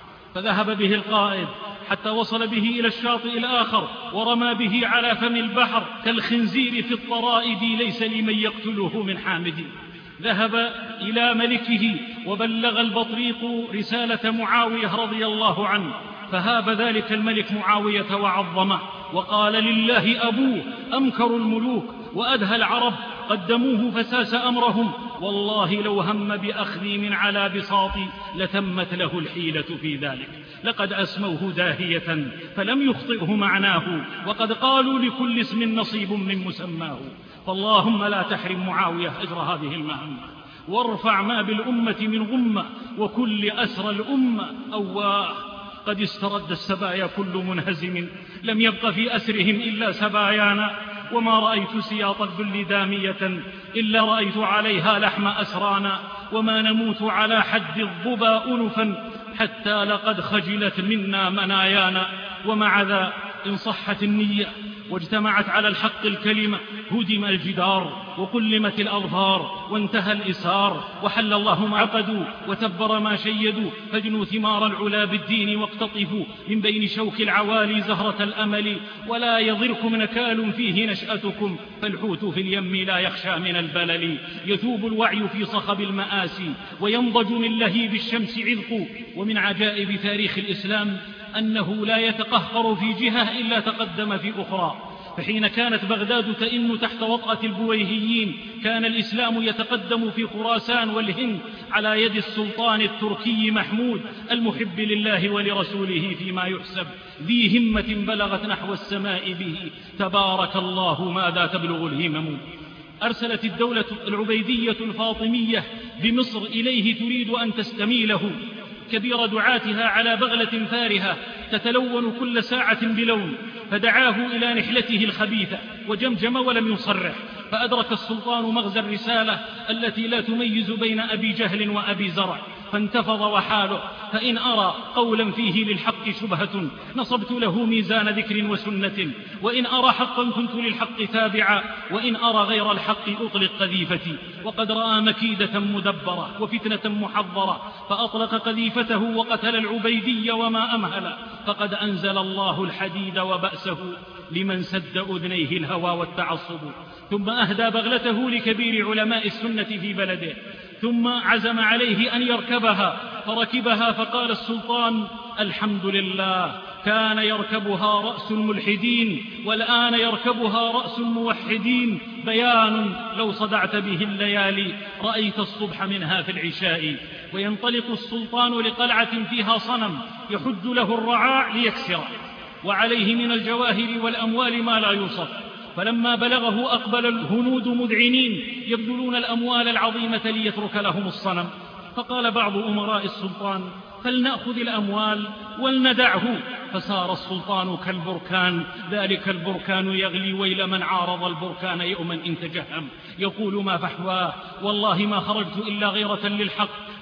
فذهب به القائد حتى وصل به إلى الشاطئ الآخر ورمى به على فم البحر كالخنزير في الطرائد، ليس لمن يقتله من حامد. ذهب إلى ملكه وبلغ البطريق رسالة معاوية رضي الله عنه، فهاب ذلك الملك معاوية وعظمه وقال: لله أبوه، أمكر الملوك وأدهى العرب قدموه فساس أمرهم، والله لو هم بأخذي من على بساطي لتمت له الحيلة في ذلك. لقد أسموه داهية فلم يخطئه معناه، وقد قالوا لكل اسم نصيب من مسماه. فاللهم لا تحرم معاوية أجر هذه المهمة، وارفع ما بالأمة من غمة، وكل أسر الأمة أواه. قد استرد السبايا كل منهزم، لم يبق في أسرهم إلا سبايانا، وما رأيت سياط الذل دامية إلا رأيت عليها لحم أسرانا، وما نموت على حد الظبا أنفا حتى لقد خجلت منا منايانا. ومع ذا إن صحت النية واجتمعت على الحق الكلمة هدم الجدار وقلمت الأظهار وانتهى الإسار، وحل الله ما عقدوا وتبر ما شيدوا، فاجنوا ثمار العلا بالدين واقتطفوا من بين شوك العوالي زهرة الأمل، ولا يضركم نكال فيه نشأتكم، فالحوت في اليم لا يخشى من البلل. يذوب الوعي في صخب المآسي وينضج من لهيب الشمس عذق. ومن عجائب تاريخ الإسلام أنه لا يتقهقر في جهة إلا تقدم في أخرى. فحين كانت بغداد تئن تحت وطأة البويهيين كان الإسلام يتقدم في خراسان والهند على يد السلطان التركي محمود المحب لله ولرسوله فيما يحسب، ذي همة بلغت نحو السماء به، تبارك الله ماذا تبلغ الهمم. أرسلت الدولة العبيدية الفاطمية بمصر إليه تريد أن تستميله، كبير دعاتها على بغلة فارهة تتلون كل ساعة بلون، فدعاه إلى نحلته الخبيثة وجمجم ولم يصرح، فأدرك السلطان مغزى الرسالة التي لا تميز بين أبي جهل وأبي زرع، فانتفض وحاله: فإن أرى قولا فيه للحق شبهة نصبت له ميزان ذكر وسنة، وإن أرى حقا كنت للحق تابعا، وإن أرى غير الحق أطلق قذيفتي. وقد رأى مكيدة مدبرة وفتنة محضرة فأطلق قذيفته وقتل العبيدي وما أمهل، فقد أنزل الله الحديد وبأسه لمن سد أذنيه الهوى والتعصب. ثم أهدى بغلته لكبير علماء السنة في بلده، ثم عزم عليه أن يركبها، فركبها فقال السلطان: الحمد لله، كان يركبها رأس الملحدين والآن يركبها رأس الموحدين، بيان لو صدعت به الليالي رأيت الصبح منها في العشاء. وينطلق السلطان لقلعة فيها صنم يحج له الرعاع ليكسره، وعليه من الجواهر والأموال ما لا يوصف. فلما بلغه أقبل الهنود مذعنين يبذلون الأموال العظيمة ليترك لهم الصنم. فقال بعض أمراء السلطان: فلنأخذ الأموال ولندعه. فصار السلطان كالبركان، ذلك البركان يغلي ويل من عارض البركان يوما إن تجهم، يقول ما فحواه: والله ما خرجت إلا غيرة للحق،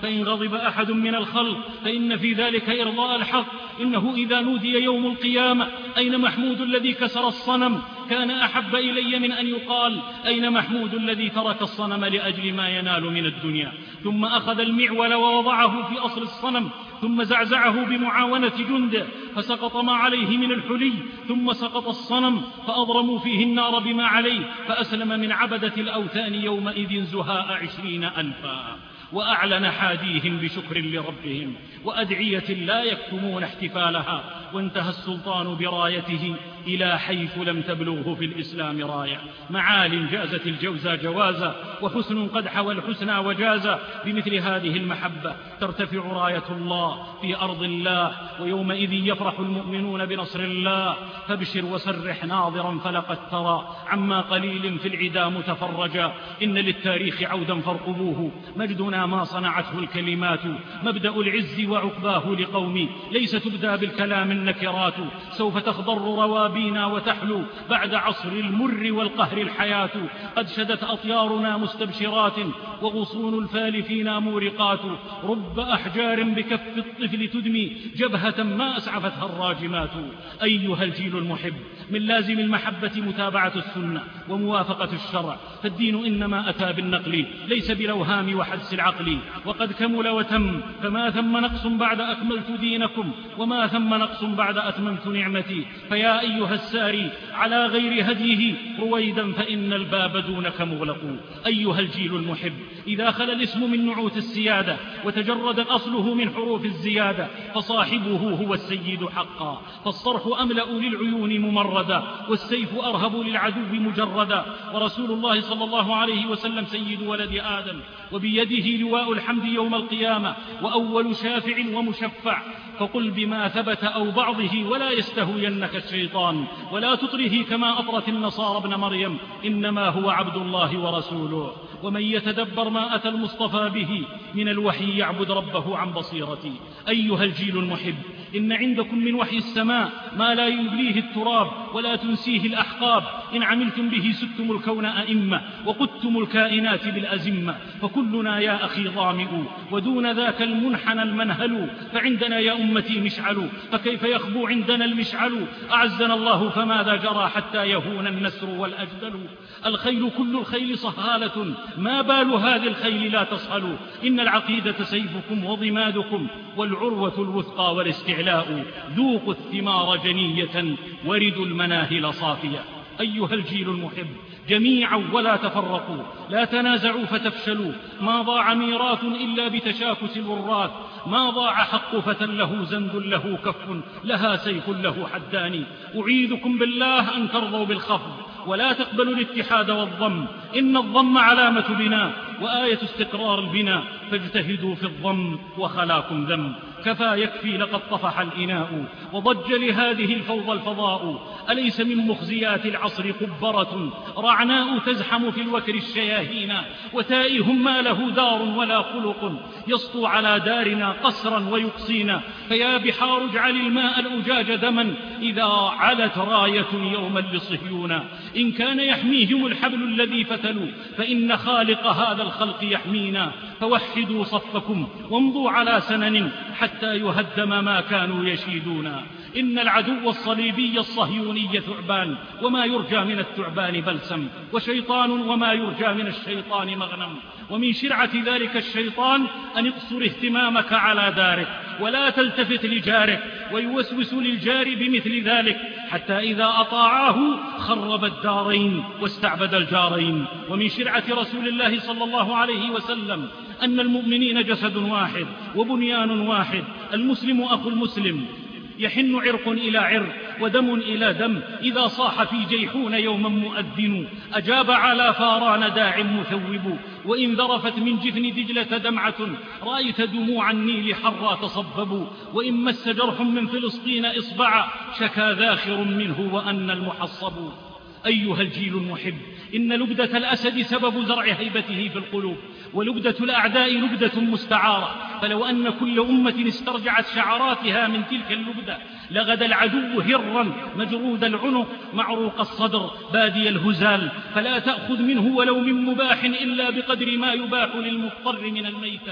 فإن غضب أحد من الخلق فإن في ذلك إرضاء الحق. إنه إذا نودي يوم القيامة أين محمود الذي كسر الصنم كان أحب إلي من أن يقال أين محمود الذي ترك الصنم لأجل ما ينال من الدنيا. ثم أخذ المعول ووضعه في أصل الصنم، ثم زعزعه بمعاونة جنده فسقط ما عليه من الحلي، ثم سقط الصنم فأضرموا فيه النار بما عليه، فأسلم من عبدة الأوثان يومئذ زهاء 20,000. وأعلن حاديهم بشكر لربهم وأدعية لا يكتمون احتفالها. وانتهى السلطان برايته إلى حيث لم تبلغه في الإسلام راية. معال جازت الجوزى جوازا، وحسن قد حوى الحسنى وجازا. بمثل هذه المحبة ترتفع راية الله في أرض الله، ويومئذ يفرح المؤمنون بنصر الله. فابشر وسرح ناظرا فلقد ترى عما قليل في العدا متفرجا. إن للتاريخ عودا فارقبوه، مجدنا ما صنعته الكلمات. مبدأ العز وعقباه لقومي، ليس تبدى بالكلام النكرات. سوف تخضر روابينا وتحلو بعد عصر المر والقهر الحياة. قد شدت أطيارنا مستبشرات، وغصون الفال فينا مورقات. رب أحجار بكف الطفل تدمي جبهة ما أسعفتها الراجمات. أيها الجيل المحب، من لازم المحبة متابعة السنة وموافقة الشرع، فالدين إنما أتى بالنقل ليس بالأوهام وحدس العقل. وقد كمل وتم، فما ثم نقص بعد أكملت دينكم، وما ثم نقص بعد أتممت نعمتي. فيا أيها الساري على غير هديه رويدا، فإن الباب دونك مغلق. أيها الجيل المحب، إذا خلا الاسم من نعوت السيادة وتجرد أصله من حروف الزيادة، فصاحبه هو السيد حقا. فالصرح أملأ للعيون ممردا، والسيف أرهب للعدو مجردا. ورسول الله صلى الله عليه وسلم سيد ولد آدم، وبيده لواء الحمد يوم القيامة، وأول شافع ومشفع. فقل بما ثبت أو بعضه، ولا يستهوينك الشيطان، ولا تطره كما أطرت النصارى ابن مريم، إنما هو عبد الله ورسوله. ومن يتدبر ما أتى المصطفى به من الوحي يعبد ربه عن بصيرتي. أيها الجيل المحب، إن عندكم من وحي السماء ما لا يبليه التراب ولا تنسيه الأحقاب. إن عملتم به ستم الكون أئمة، وقدتم الكائنات بالأزمة. فكلنا يا أخي ظامئ، ودون ذاك المنحنى المنهل. فعندنا يا أمتي مشعل، فكيف يخبو عندنا المشعل؟ أعزنا الله فماذا جرى حتى يهون النسر والأجدل. الخيل كل الخيل صهالة، ما بال هذه الخيل لا تصهل. إن العقيدة سيفكم وضمادكم، والعروة الوثقى والاستعلاء. ذوقوا الثمار جنية، وردوا المناهل صافية. أيها الجيل المحب، جميعا ولا تفرقوا، لا تنازعوا فتفشلوا. ما ضاع ميراث إلا بتشاكس الوراث، ما ضاع حق فتى له زند له كف لها سيف له حدان. أعيذكم بالله أن ترضوا بالخفض، ولا تقبلوا الاتحاد والضم. إن الضم علامة بناء، وآية استقرار البناء. فاجتهدوا في الضم وخلاكم ذم. كفى يكفي لقد طفح الإناء، وضج لهذه الفوضى الفضاء. أليس من مخزيات العصر قبرة رعناء تزحم في الوكر الشياهين، وتائه ما له دار ولا خلق يسطو على دارنا قسرا ويقصينا. فيا بحار اجعل الماء الأجاج دما إذا علت راية يوما لصهيون. إن كان يحميهم الحبل الذي فتلوا، فإن خالق هذا الخلق يحمينا. فوحدوا صفكم وامضوا على سنن حتى يهدم ما كانوا يشيدون. إن العدو الصليبي الصهيوني ثعبان، وما يرجى من الثعبان بلسم، وشيطان وما يرجى من الشيطان مغنم. ومن شرعة ذلك الشيطان أن يقصر اهتمامك على دارك، ولا تلتفت لجارك، ويوسوس للجار بمثل ذلك، حتى إذا أطاعاه خرب الدارين واستعبد الجارين. ومن شرعة رسول الله صلى الله عليه وسلم أن المؤمنين جسد واحد وبنيان واحد. المسلم أخو المسلم، يحن عرق إلى عرق ودم إلى دم. إذا صاح في جيحون يوما مؤذن، أجاب على فاران داع مثوب. وإن ذرفت من جفن دجلة دمعة، رأيت دموع النيل حرا تصبب. وإن مس جرح من فلسطين إصبعا، شكا ذاخر منه وأن المحصب. أيها الجيل المحب، إن لبدة الأسد سبب زرع هيبته في القلوب، ولبدة الأعداء لبدة مستعارة. فلو أن كل أمة استرجعت شعراتها من تلك اللبدة، لغدا العدو هرا مجرود العنق معروق الصدر بادي الهزال. فلا تأخذ منه ولو من مباح إلا بقدر ما يباح للمضطر من الميتة.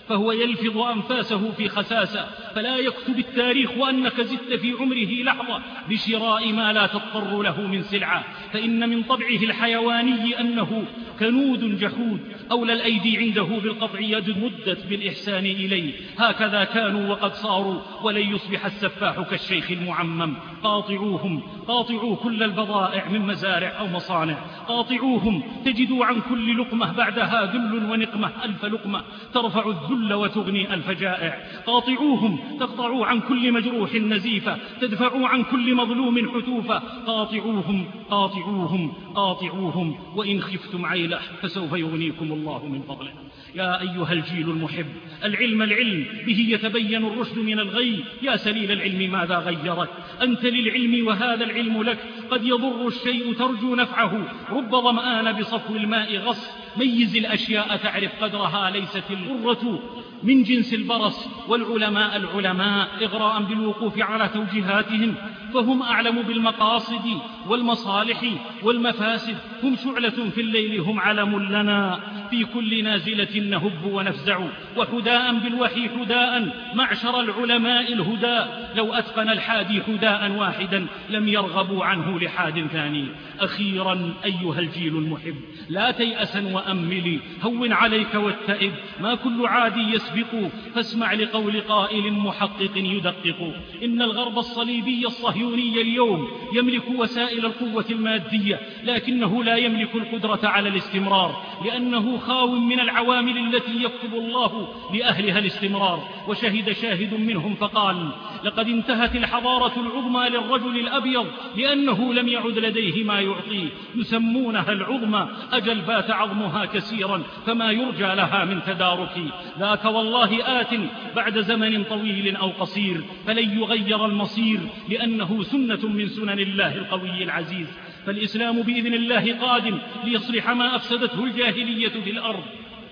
فهو يلفظ أنفاسه في خساسة، فلا يكتب التاريخ أنك زدت في عمره لحظة بشراء ما لا تضطر له من سلعة، فإن من طبعه الحيواني أنه كنود جحود، أولى الأيدي عنده بالقطع يد مدت بالإحسان إليه. هكذا كانوا وقد صاروا، ولن يصبح السفاح كالشيخ المعمم. قاطعوهم، قاطعوا كل البضائع من مزارع أو مصانع، قاطعوهم تجدوا عن كل لقمة بعدها ذل ونقمة ألف لقمة ترفع الذل وتغني ألف جائع. قاطعوهم تقطعوا عن كل مجروح نزيفة، تدفعوا عن كل مظلوم حتوفة. قاطعوهم قاطعوهم قاطعوهم، وإن خفتم عيلة فسوف يغنيكم الله من فضله. يا أيها الجيل المحب، العلم العلم به يتبين الرشد من الغي. يا سليل العلم ماذا غيرك؟ أنت للعلم وهذا العلم لك. قد يضر الشيء ترجو نفعه، رب ظمآن بصفو الماء غص. ميز الأشياء تعرف قدرها، ليست الغرة من جنس البرص. والعلماء العلماء إغراء بالوقوف على توجيهاتهم، فهم أعلم بالمقاصد والمصالح والمفاسد. هم شعلة في الليل، هم علم لنا في كل نازلة نهب ونفزع. وحداء بالوحي حداء معشر العلماء الهدى، لو أتقن الحادي حداء واحدا لم يرغبوا عنه لحاد ثاني. أخيرا أيها الجيل المحب، لا تيأسا وأملي، هون عليك واتئب، ما كل عادي يسبق، فاسمع لقول قائل محقق يدقق. إن الغرب الصليبي الصهيوني اليوم يملك وسائل القوة المادية، لكنه لا يملك القدرة على الاستمرار، لأنه خاو من العوامل التي يكتب الله لأهلها الاستمرار. وشهد شاهد منهم فقال: لقد انتهت الحضارة العظمى للرجل الأبيض، لأنه لم يعد لديه ما يعطيه. يسمونها العظمى، أجل بات عظمها كثيرا، فما يرجى لها من تدارك. ذاك والله آت بعد زمن طويل أو قصير، فلن يغير المصير، لأنه سنة من سنن الله القوي العزيز. فالإسلام بإذن الله قادم ليصلح ما أفسدته الجاهلية في الأرض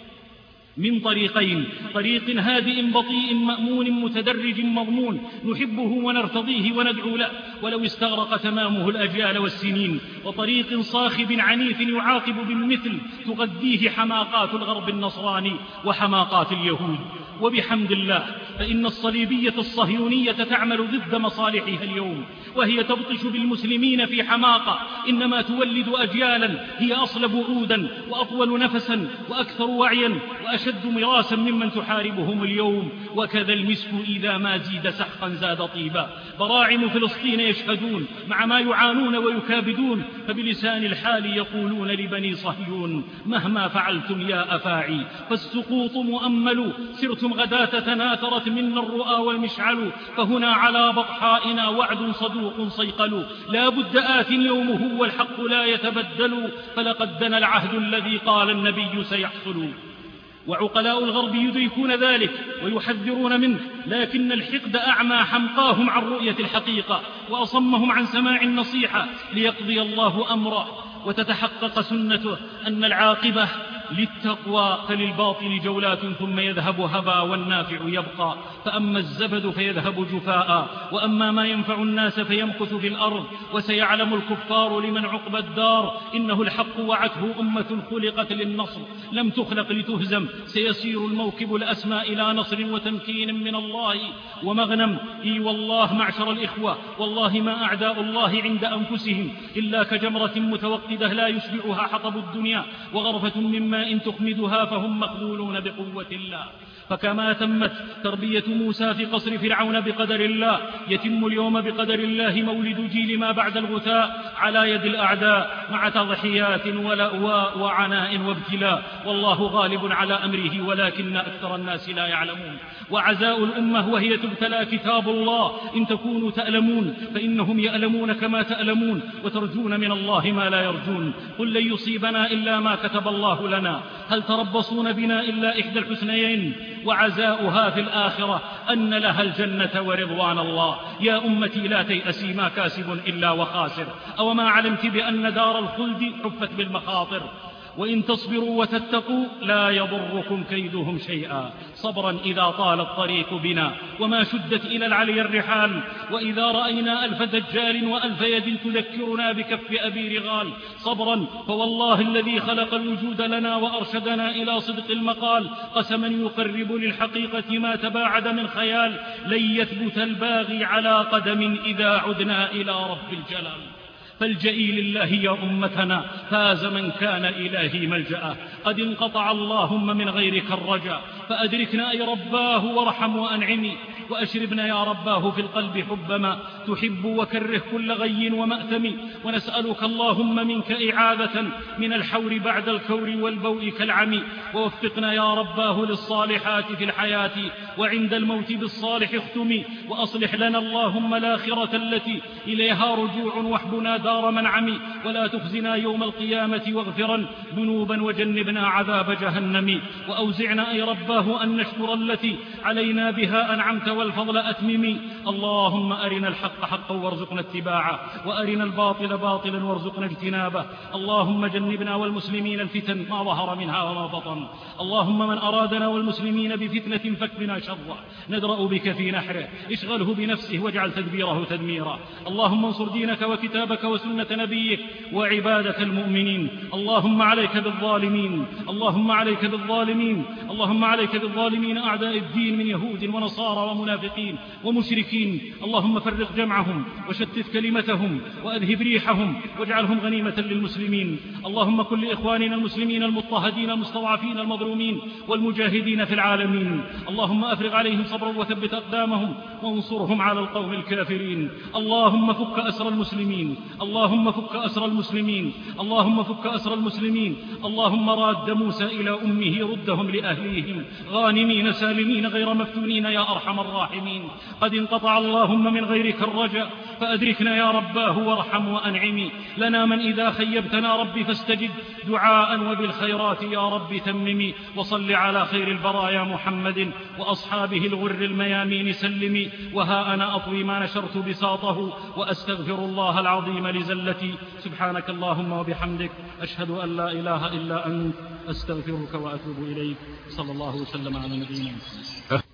من طريقين: طريق هادئ بطيء مأمون متدرج مضمون نحبه ونرتضيه وندعو له ولو استغرق تمامه الأجيال والسنين، وطريق صاخب عنيف يعاقب بالمثل تغذيه حماقات الغرب النصراني وحماقات اليهود. وبحمد الله فإن الصليبية الصهيونية تعمل ضد مصالحها اليوم، وهي تبطش بالمسلمين في حماقة، إنما تولد أجيالا هي أصلب عودا وأطول نفسا وأكثر وعيا وأشد مراسا ممن تحاربهم اليوم. وكذا المسك إذا ما زيد سحقا زاد طيبا. براعم فلسطين يشهدون مع ما يعانون ويكابدون، فبلسان الحال يقولون لبني صهيون: مهما فعلتم يا أفاعي فالسقوط مؤمل، سرتم غداة تناثرت منا الرؤى والمشعل، فهنا على بطحائنا وعد صدوق صيقل، لا بد آت يومه والحق لا يتبدل، فلقد دنا العهد الذي قال النبي سيحصل. وعقلاء الغرب يدركون ذلك ويحذرون منه، لكن الحقد أعمى حمقاهم عن رؤية الحقيقة وأصمهم عن سماع النصيحة، ليقضي الله أمره وتتحقق سنته أن العاقبة للتقوى، فللباطل جولات ثم يذهب هبا والنافع يبقى. فأما الزبد فيذهب جفاء، وأما ما ينفع الناس فيمكث في الأرض. وسيعلم الكفار لمن عقبى الدار إنه الحق وعته أمة خلقت للنصر لم تخلق لتهزم. سيسير الموكب الأسمى إلى نصر وتمكين من الله ومغنم. إي والله معشر الإخوة، والله ما أعداء الله عند أنفسهم إلا كجمرة متوقدة لا يشبعها حطب الدنيا وغرفة مما إن تخمدها، فهم مقبولون بقوة الله. فكما تمت تربية موسى في قصر فرعون بقدر الله، يتم اليوم بقدر الله مولد جيل ما بعد الغثاء على يد الأعداء، مع تضحيات ولأواء وعناء وابتلاء، والله غالب على أمره ولكن أكثر الناس لا يعلمون. وعزاء الأمة وهي تبتلى كتاب الله: إن تكونوا تألمون فإنهم يألمون كما تألمون، وترجون من الله ما لا يرجون. قل لن يصيبنا إلا ما كتب الله لنا، هل تربصون بنا إلا إحدى الحسنيين، وعزاؤها في الآخرة أن لها الجنة ورضوان الله. يا أمتي لا تيأسي، ما كاسب إلا وخاسر. أو ما علمت بأن دار الخلد حفت بالمخاطر؟ وإن تصبروا وتتقوا لا يضركم كيدهم شيئا. صبرا إذا طال الطريق بنا وما شدت إلى العلي الرحال، وإذا رأينا ألف دجال وألف يد تذكرنا بكف أبي رغال. صبرا فوالله الذي خلق الوجود لنا وأرشدنا إلى صدق المقال، قسما يقرب للحقيقة ما تباعد من خيال، لن يثبت الباغي على قدم إذا عدنا إلى رب الجلال. فالجئي لله يا أمتنا، فاز من كان إلهي ملجأه. قد انقطع اللهم من غيرك الرجاء، فأدركنا أي رباه وارحم وأنعمي، وأشربنا يا رباه في القلب حب ما تحب، وكره كل غي ومأثم. ونسألك اللهم منك إعاذة من الحور بعد الكور والبوء كالعمي، ووفقنا يا رباه للصالحات في الحياة، وعند الموت بالصالح اختمي. وأصلح لنا اللهم الآخرة التي إليها رجوع، واحبنا دار من عمي، ولا تخزنا يوم القيامة، واغفرا ذنوبا وجنبنا عذاب جهنم. وأوزعنا أي رباه أن نشكر التي علينا بها أنعمت والفضل أتممي. اللهم أرنا الحق حقا وارزقنا اتباعه، وأرنا الباطل باطلا وارزقنا اجتنابه. اللهم جنبنا والمسلمين الفتن ما ظهر منها وما بطن. اللهم من أرادنا والمسلمين بفتنة فاكفنا شره، ندرأ بك في نحره، اشغله بنفسه واجعل تدبيره تدميرا. اللهم انصر دينك وكتابك وسنة نبيك وعبادك المؤمنين. اللهم عليك بالظالمين، اللهم عليك بالظالمين، اللهم عليك بالظالمين أعداء الدين من يهود ونصارى ومنافقين ومشركين. اللهم فرق جمعهم وشتت كلمتهم وأذهب ريحهم واجعلهم غنيمة للمسلمين. اللهم كن لإخواننا المسلمين المضطهدين المستضعفين المظلومين والمجاهدين في العالمين. اللهم أفرغ عليهم صبرا وثبت أقدامهم وانصرهم على القوم الكافرين. اللهم فك أسر المسلمين، اللهم فك أسر المسلمين، اللهم فك أسر المسلمين. اللهم راد موسى إلى أمه ردهم لأهليهم غانمين سالمين غير مفتونين يا أرحم الراحمين. قد انقطع اللهم من غيرك الرجاء، فأدركنا يا رباه وارحم وأنعمي. لنا من إذا خيبتنا ربي فاستجب دعاء، وبالخيرات يا رب تممي. وصل على خير البرايا محمد وأصحابه الغر الميامين سلمي. وها أنا أطوي ما نشرت بساطه، وأستغفر الله العظيم لزلتي. سبحانك اللهم وبحمدك، أشهد أن لا إله إلا أنت، أستغفرك وأتوب إليك. صلى الله وسلم على نبينا محمد.